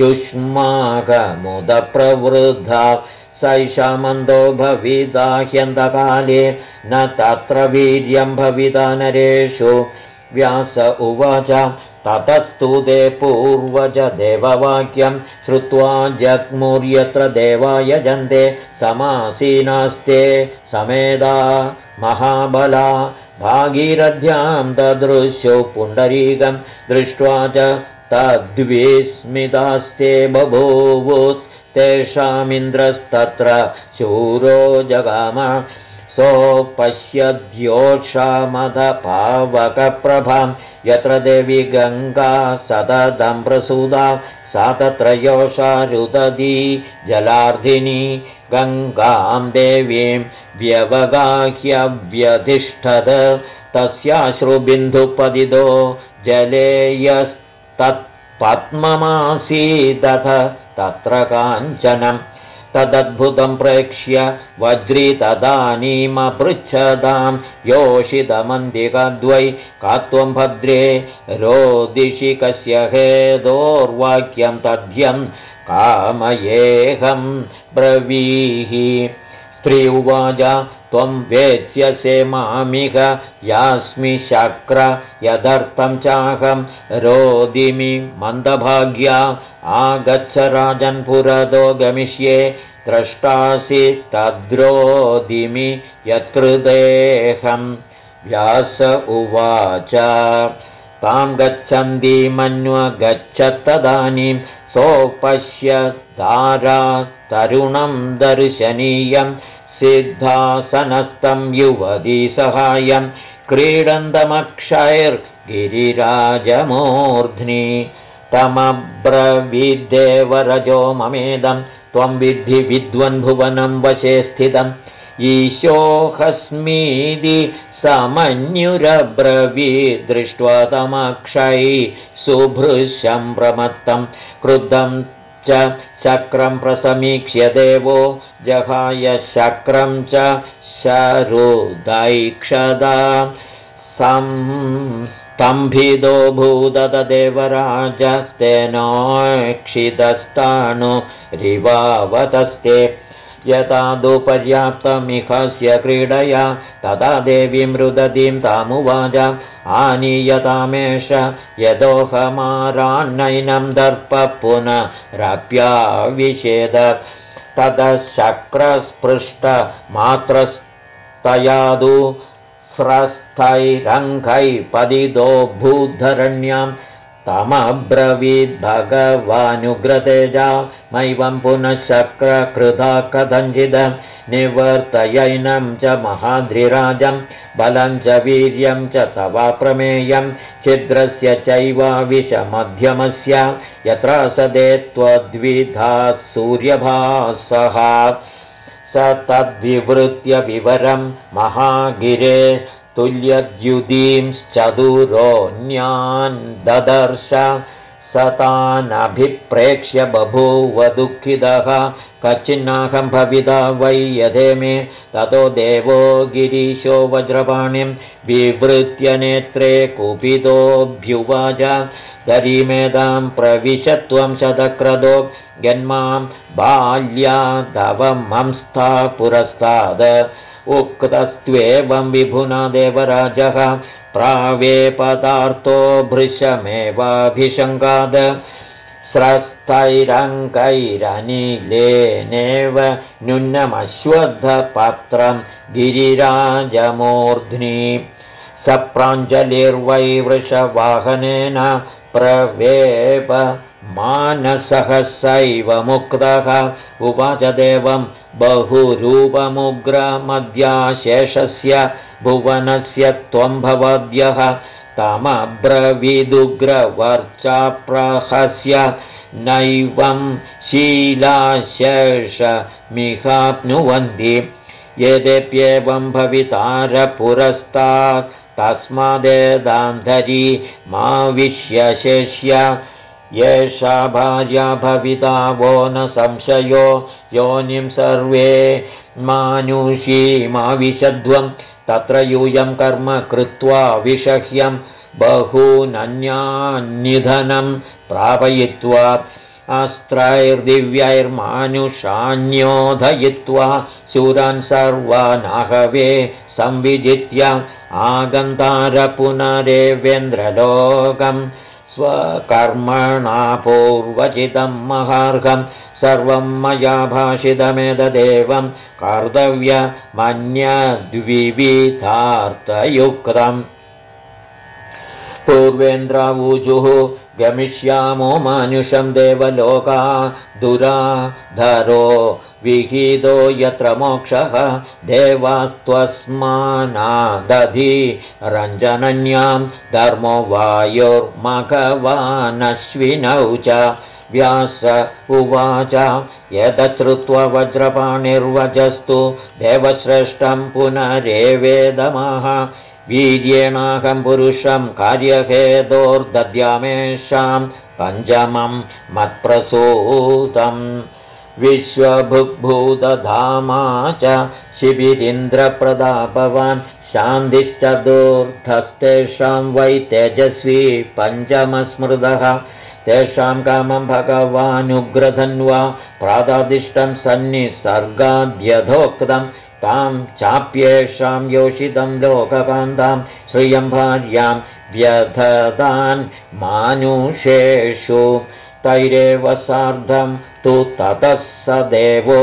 युष्माकमुदप्रवृद्धा सैषामन्दो भविता ह्यन्तकाले न तत्र वीर्यं भविता नरेषु व्यास उवाच ततस्तु ते पूर्वज देववाक्यं श्रुत्वा जग्मुर्यत्र देवा यजन्ते समासीनास्ते समेधा महाबला भागीरथ्यां ददृशो पुण्डरीकं दृष्ट्वा च तद्विस्मितास्ते बभूवुः तेषामिन्द्रस्तत्र शूरो जगाम सोपश्यद्योक्षामदपावकप्रभां यत्र देवी गङ्गा सततं प्रसूदा सा तत्र योषा रुदती जलार्धिनी गङ्गां देवीं व्यवगाह्यव्यधिष्ठत् तस्याश्रुबिन्दुपतितो जलेयस्तत्पद्ममासीदथ तत्र काञ्चनं तदद्भुतं प्रेक्ष्य वज्री तदानीमपृच्छतां योषितमन्दिकद्वै का त्वं भद्रे रोदिषि कस्य हेतोर्वाक्यं तद्यं कामयेऽहं ब्रवीहि स्त्री उवाच त्वं वेत्स्यसे मामिह यास्मि शक्र यदर्थं चाहं रोदिमि मन्दभाग्या आगच्छ राजन् पुरतो गमिष्ये द्रष्टासि तद्रोदिमि यत्कृतेऽहं व्यास उवाच तां गच्छन्ती मन्वगच्छत्तदानीं सोपश्य दारा तरुणं दर्शनीयं सिद्धासनस्थं युवती सहायं क्रीडन्तमक्षैर्गिरिराजमूर्ध्नि तमब्रवीद्देवरजो ममेदं त्वं विद्धि विद्वन्भुवनं वशे स्थितम् ईशोऽहस्मीति समन्युरब्रवीद् दृष्ट्वा तमक्षै सुभृशं प्रमत्तं क्रुद्धं च चक्रं प्रसमीक्ष्य देवो जहाय शक्रं च शरुदैक्षदा स्तम्भितो भूततदेवराजस्तेनोक्षितस्ताणुरिवावतस्ते यथा दुपर्याप्तमिहस्य क्रीडया तदा देवीं रुदतीं तामुवाच आनीयतामेष यदोहमारान्नैनं दर्प पुनरप्याविषेद ततः शक्रस्पृष्टमात्रस्तयादु स्रस्थैरङ्गैपदितो भूधरण्यां तमब्रवीद्भगवानुग्रतेजा मैवं पुनः शक्रकृता कथञ्चिद निवर्तयैनं च महाद्रिराजं बलं च वीर्यं च तव प्रमेयं छिद्रस्य चैवाविषमध्यमस्य यत्र सदे त्वद्विधा सूर्यभासः स तद्विवृत्य विवरं महागिरे तुल्यद्युदींश्चतुरोऽन्यान् ददर्श स तानभिप्रेक्ष्य बभूव दुःखितः कच्चिन्नाहं भविता वै यधे मे ततो देवो गिरीशो वज्रपाणिं विवृत्य नेत्रे कुपितोऽभ्युवाच दरीमेदां प्रविश त्वं शतक्रतो यन्मां बाल्यादवमंस्था पुरस्ताद उक्तस्त्वेवं विभुना देवराजः प्रावे पदार्थो भृशमेवाभिशङ्गाद स्रस्तैरङ्कैरनिलेनेव न्यूनमश्वत्थपत्रं गिरिराजमूर्ध्नि सप्राञ्जलिर्वै वृषवाहनेन प्रवेप मानसः सैव मुक्तः उवाच देवं बहुरूपमुग्रमद्याशेषस्य भुवनस्य त्वं भवद्यः तमब्रवीदुग्रवर्चाप्रहस्य नैवं शीलाशेषमिहाप्नुवन्ति यद्यप्येवं भवितारपुरस्तात् तस्मादेदान्धरी मा विश्यशेष्य येषा भार्या भविता वो न संशयो योनिं सर्वे मानुषीमाविशध्वं तत्र यूयं कर्म कृत्वा विषह्यं बहूनन्यान्निधनं प्रापयित्वा अस्त्रैर्दिव्यैर्मानुषान्योधयित्वा शूरान् सर्वानाहवे संविजित्य आगन्तार पुनरेवेन्द्रलोकं स्वकर्मणा पूर्वचितं महार्घं सर्वं मया भाषितमेतदेवं कर्तव्यमन्यद्विविधार्थयुक्तम् पूर्वेन्द्रावूजुः गमिष्यामो मानुषं देवलोका दुराधरो विहितो यत्र मोक्षः देवास्त्वस्मानादधि रञ्जनन्यां धर्मो वायुर्मघवानश्विनौ च व्यास उवाच यतश्रुत्वा वज्रपाणिर्वजस्तु देवश्रेष्ठं पुनरेवेदमः वीर्येणाहं पुरुषं कार्यहेतोर्दद्यामेषां पञ्चमं मत्प्रसूतम् विश्वभुग्भूतधामा च शिबिरिन्द्रप्रतापवान् शान्तिश्चतुर्थस्तेषां वै तेजस्वी पञ्चमस्मृतः तेषां कामं भगवानुग्रधन्वा प्रादादिष्टं सन्निसर्गाद्यथोक्तं तां चाप्येषां योषितं लोककान्तां श्रियं भार्यां व्यधतान् मानुषेषु तैरेव सार्धं तु ततः स देवो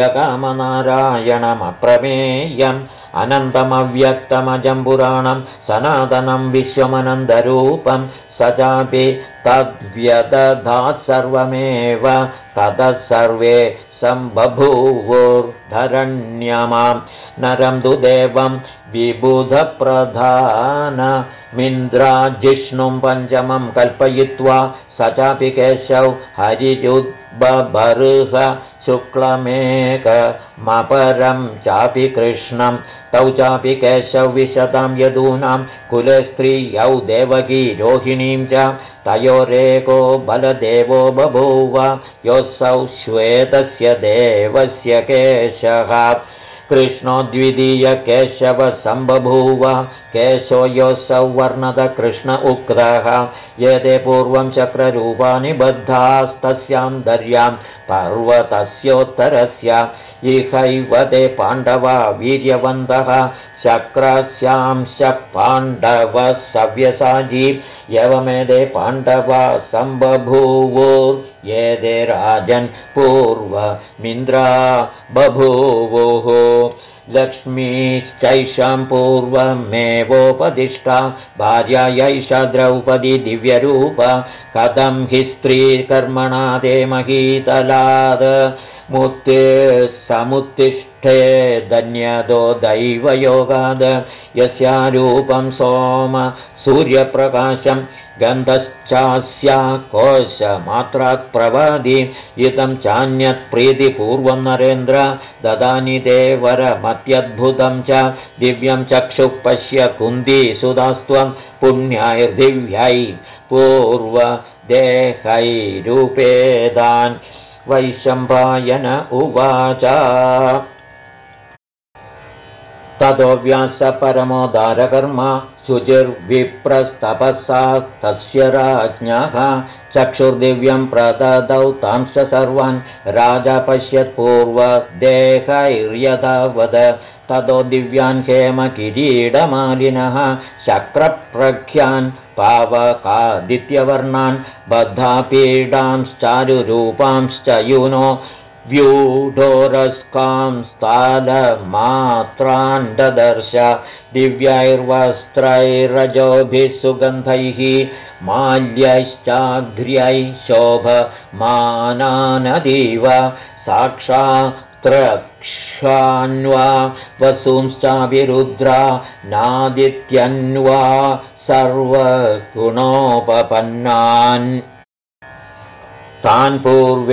जगामनारायणमप्रमेयम् अनन्तमव्यक्तमजं पुराणं सनातनं विश्वमनन्तरूपं स चापि तद्व्यदधात् सर्वमेव ततः सर्वे सम्बभूवुर्धरण्यमां नरं तु देवं विबुधप्रधानमिन्द्राजिष्णुं पञ्चमं कल्पयित्वा स चापि केशौ हरिजुद्बबर्ह शुक्लमेकमपरं चापि कृष्णं तौ चापि केशौ विशतां यदूनां कुले स्त्रियौ देवकी रोहिणीं च तयोरेको बलदेवो बभूव योऽसौ श्वेतस्य देवस्य केशः कृष्णो द्वितीयकेशव सम्बभूव केशो योऽसौ वर्णद कृष्ण उक्तः एते पूर्वं चक्ररूपाणि बद्धास्तस्यां दर्यां पर्वतस्योत्तरस्य इहैव ते पाण्डवा वीर्यवन्तः चक्रस्यांश पाण्डवः सव्यसाची एवमेते पाण्डवा सम्बभूवुर्येते राजन् पूर्वमिन्द्रा बभूवुः लक्ष्मीश्चैषां पूर्वमेवोपदिष्टा भार्या यैषा द्रौपदी दिव्यरूप कथं हि स्त्रीकर्मणा ते महीतलाद मुक्ते समुत्तिष्ठे धन्यदो दैवयोगाद यस्यारूपं सोम सूर्यप्रकाशं गन्धश्चास्या कोशमात्रात् प्रवादि इदं चान्यत् प्रीतिपूर्वं नरेन्द्र ददानि ते वरमत्यद्भुतं च दिव्यं चक्षुः पश्य कुन्ती सुधास्त्वं पुण्यैर्दिव्यै पूर्वदेहैरूपेदान् वैशम्पायन उवाच ततो व्यास परमोदारकर्मा शुचिर्विप्रस्तपसा तस्य राज्ञः चक्षुर्दिव्यं प्रददौ तांश्च सर्वान् राजा पश्यत्पूर्वदेहैर्यथावद ततो दिव्यान् हेमकिरीडमालिनः शक्रप्रख्यान् पावकादित्यवर्णान् बद्धापीडांश्चारुरूपांश्च यूनो व्यूढोरस्कांस्तालमात्रान् ददर्श दिव्यैर्वस्त्रैरजोभिः सुगन्धैः माल्यैश्चाघ्र्यैः शोभमानानदीव साक्षात्त्रक्षान्वा वसूंश्चाभिरुद्रा नादित्यन्वा सर्वगुणोपपन्नान् तान्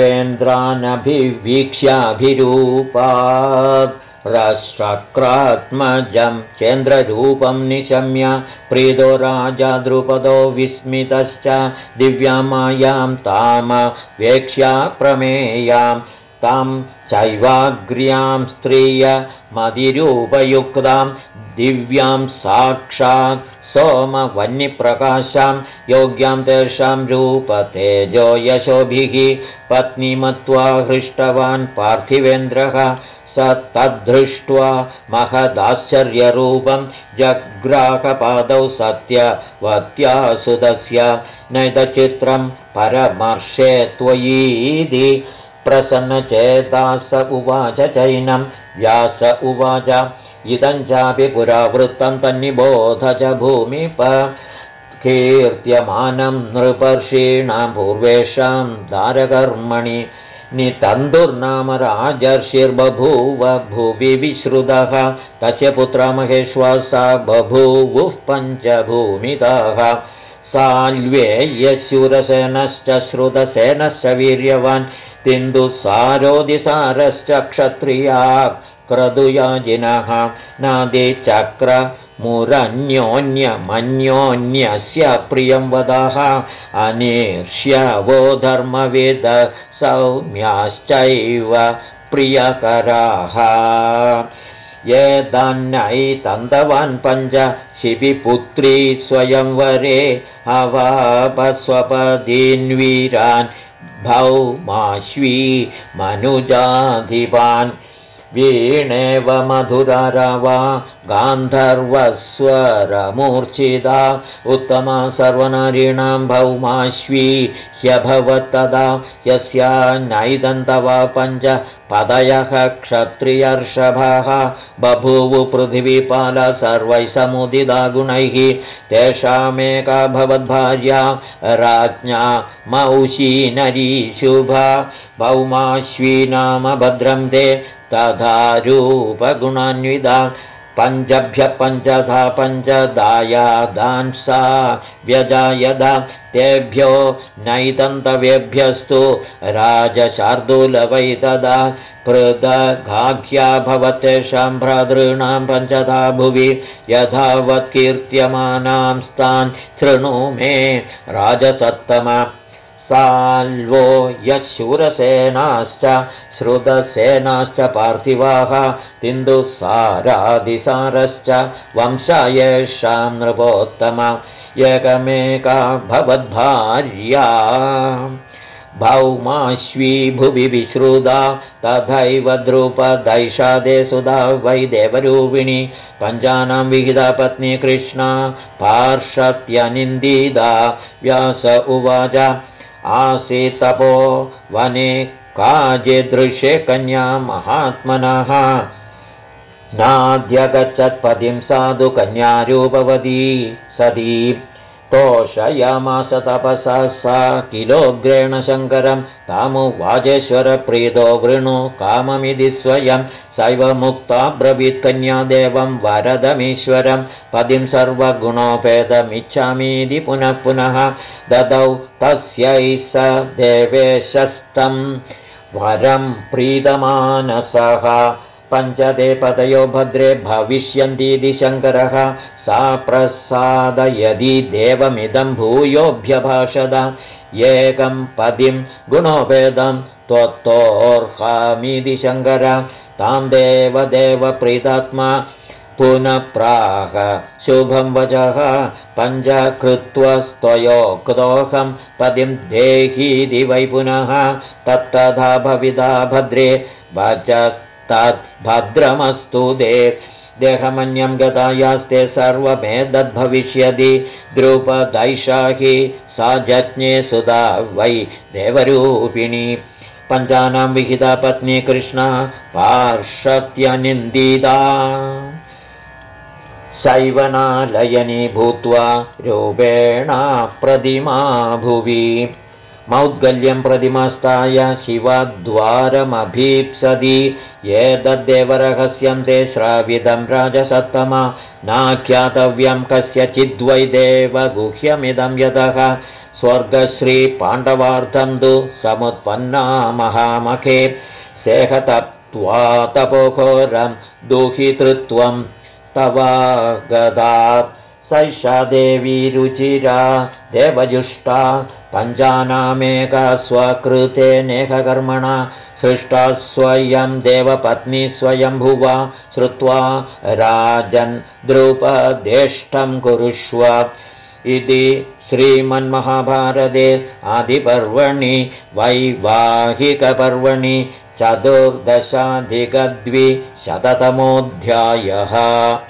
पूर्वेन्द्रानभिवीक्ष्याभिरूपात् रश्चक्रात्मजं चन्द्ररूपं निशम्य प्रीतो राजा द्रुपदो विस्मितश्च दिव्यां मायां तामवेक्ष्या प्रमेयां तां चैवाग्र्यां स्त्रियमधिरूपयुक्तां दिव्यां साक्षात् सोमवह्निप्रकाशां योग्यां तेषां रूपतेजो यशोभिः पत्नीमत्वा हृष्टवान् पार्थिवेन्द्रः स तद्धृष्ट्वा महदाश्चर्यरूपं जग्राहपादौ सत्यवत्यासुतस्य नैतचित्रं परमर्शे त्वयीति प्रसन्नचेता स उवाच चैनं व्यास उवाच इदं चापि पुरावृत्तं तन्निबोध च भूमिप कीर्त्यमानं नृपर्षीणां पूर्वेषां दारकर्मणि नितन्दुर्नाम राजर्षिर्बभूव भुवि विश्रुतः तस्य पुत्रा महेश्वासा बभूवुः पञ्चभूमितः साल्वेयशूरसेनश्च श्रुतसेनश्च वीर्यवान् तिन्दुसारोदिसारश्च क्षत्रिया क्रतुयाजिनः नादिचक्रमुरन्योन्यमन्योन्यस्य प्रियं वदाः अनिर्ष्यवो धर्मवेद सौम्याश्चैव प्रियकराः ये दान्नैतन्तवान् पञ्च शिबिपुत्री स्वयंवरे अवापस्वपदीन्वीरान् भौमाश्वी मनुजाधिपान् वीणेव मधुरारवा गान्धर्वस्वरमूर्च्छिता उत्तमा सर्वनारीणां भौमाश्वी ह्यभवत्तदा यस्या नैदन्तवा पञ्च पदयः क्षत्रियर्षभः बभूवु पृथिवीपाल सर्वैः समुदिता गुणैः तेषामेका भवद्भार्या राज्ञा मौशीनरी शुभा भौमाश्वी नाम भद्रं ते तथा रूपगुणान्विता पञ्चभ्यः पञ्चधा पञ्चदायादान् सा व्यजायदा तेभ्यो नैतन्तवेभ्यस्तु राजशार्दूलवै तदा पृथगाख्या भवतेषां भ्रातॄणां पञ्चधा भुवि यथावत् कीर्त्यमानां तान् शृणु मे राजसत्तम साल्वो यशूरसेनाश्च श्रुतसेनाश्च पार्थिवाः तिन्दुसारादिसारश्च वंशा येषां नृपोत्तम एकमेका भवद्भार्या भौमाश्वी भुवि विश्रुता तथैव द्रुपदैषादे सुधा वै देवरूपिणी पञ्चानां विहिता पत्नी कृष्णा पार्षत्यनिन्दिता व्यास उवाच आसीत्तपो वने काचिदृशे कन्या महात्मनः नाद्यगच्छत्पतिं साधु कन्यारूपवती सती तोषयामास तपसा सा किलोग्रेण शङ्करं तामुवाचेश्वरप्रीतो वृणु काममिति स्वयं सैव मुक्ता ब्रवीत् कन्यादेवं वरदमीश्वरं पतिं सर्वगुणोपेतमिच्छामीति पुनः पुनः ददौ तस्यै स देवेशस्तं वरं प्रीतमानसः पञ्चदे पतयो भद्रे भविष्यन्तीति शङ्करः सा प्रसादयदि देवमिदं भूयोऽभ्यभाषद एकं पदिं गुणोपेदं त्वत्तोर्हामीति शङ्कर तां देवदेव प्रीतात्मा पुनः प्राह शुभं वचः पञ्चकृत्वस्त्वयोक्तोऽहं पदिं देहीति वै पुनः तत्तथा भविता भद्रे वचस्तद्भद्रमस्तु देहमन्यं गतायास्ते सर्वमेतद्भविष्यति द्रुपदैषाहि सा जज्ञे सुधा वै देवरूपिणी पञ्चानां विहिता पत्नी कृष्णा पार्षत्यनिन्दिता शैवनालयनी भूत्वा रूपेणा प्रतिमा भुवि मौद्गल्यं प्रतिमास्ताय शिवद्वारमभीप्सति एतद्देवरहस्यं ते श्रावितं राजसत्तमा नाख्यातव्यं कस्यचिद्वै देवगुह्यमिदं यतः स्वर्गश्रीपाण्डवार्थं तु समुत्पन्ना महामखे सेहतप्त्वा तपोघोरं दुहितृत्वं तवागदात् सैषा देवी रुचिरा देवजुष्टा पञ्चानामेका स्वकृतेनेककर्मणा सृष्टा स्वयं देवपत्नी स्वयंभुवा श्रुत्वा राजन् द्रुपदेष्टं कुरुष्व इति श्रीमन्महाभारते आदिपर्वणि वैवाहिकपर्वणि 14+200तमोऽध्यायः।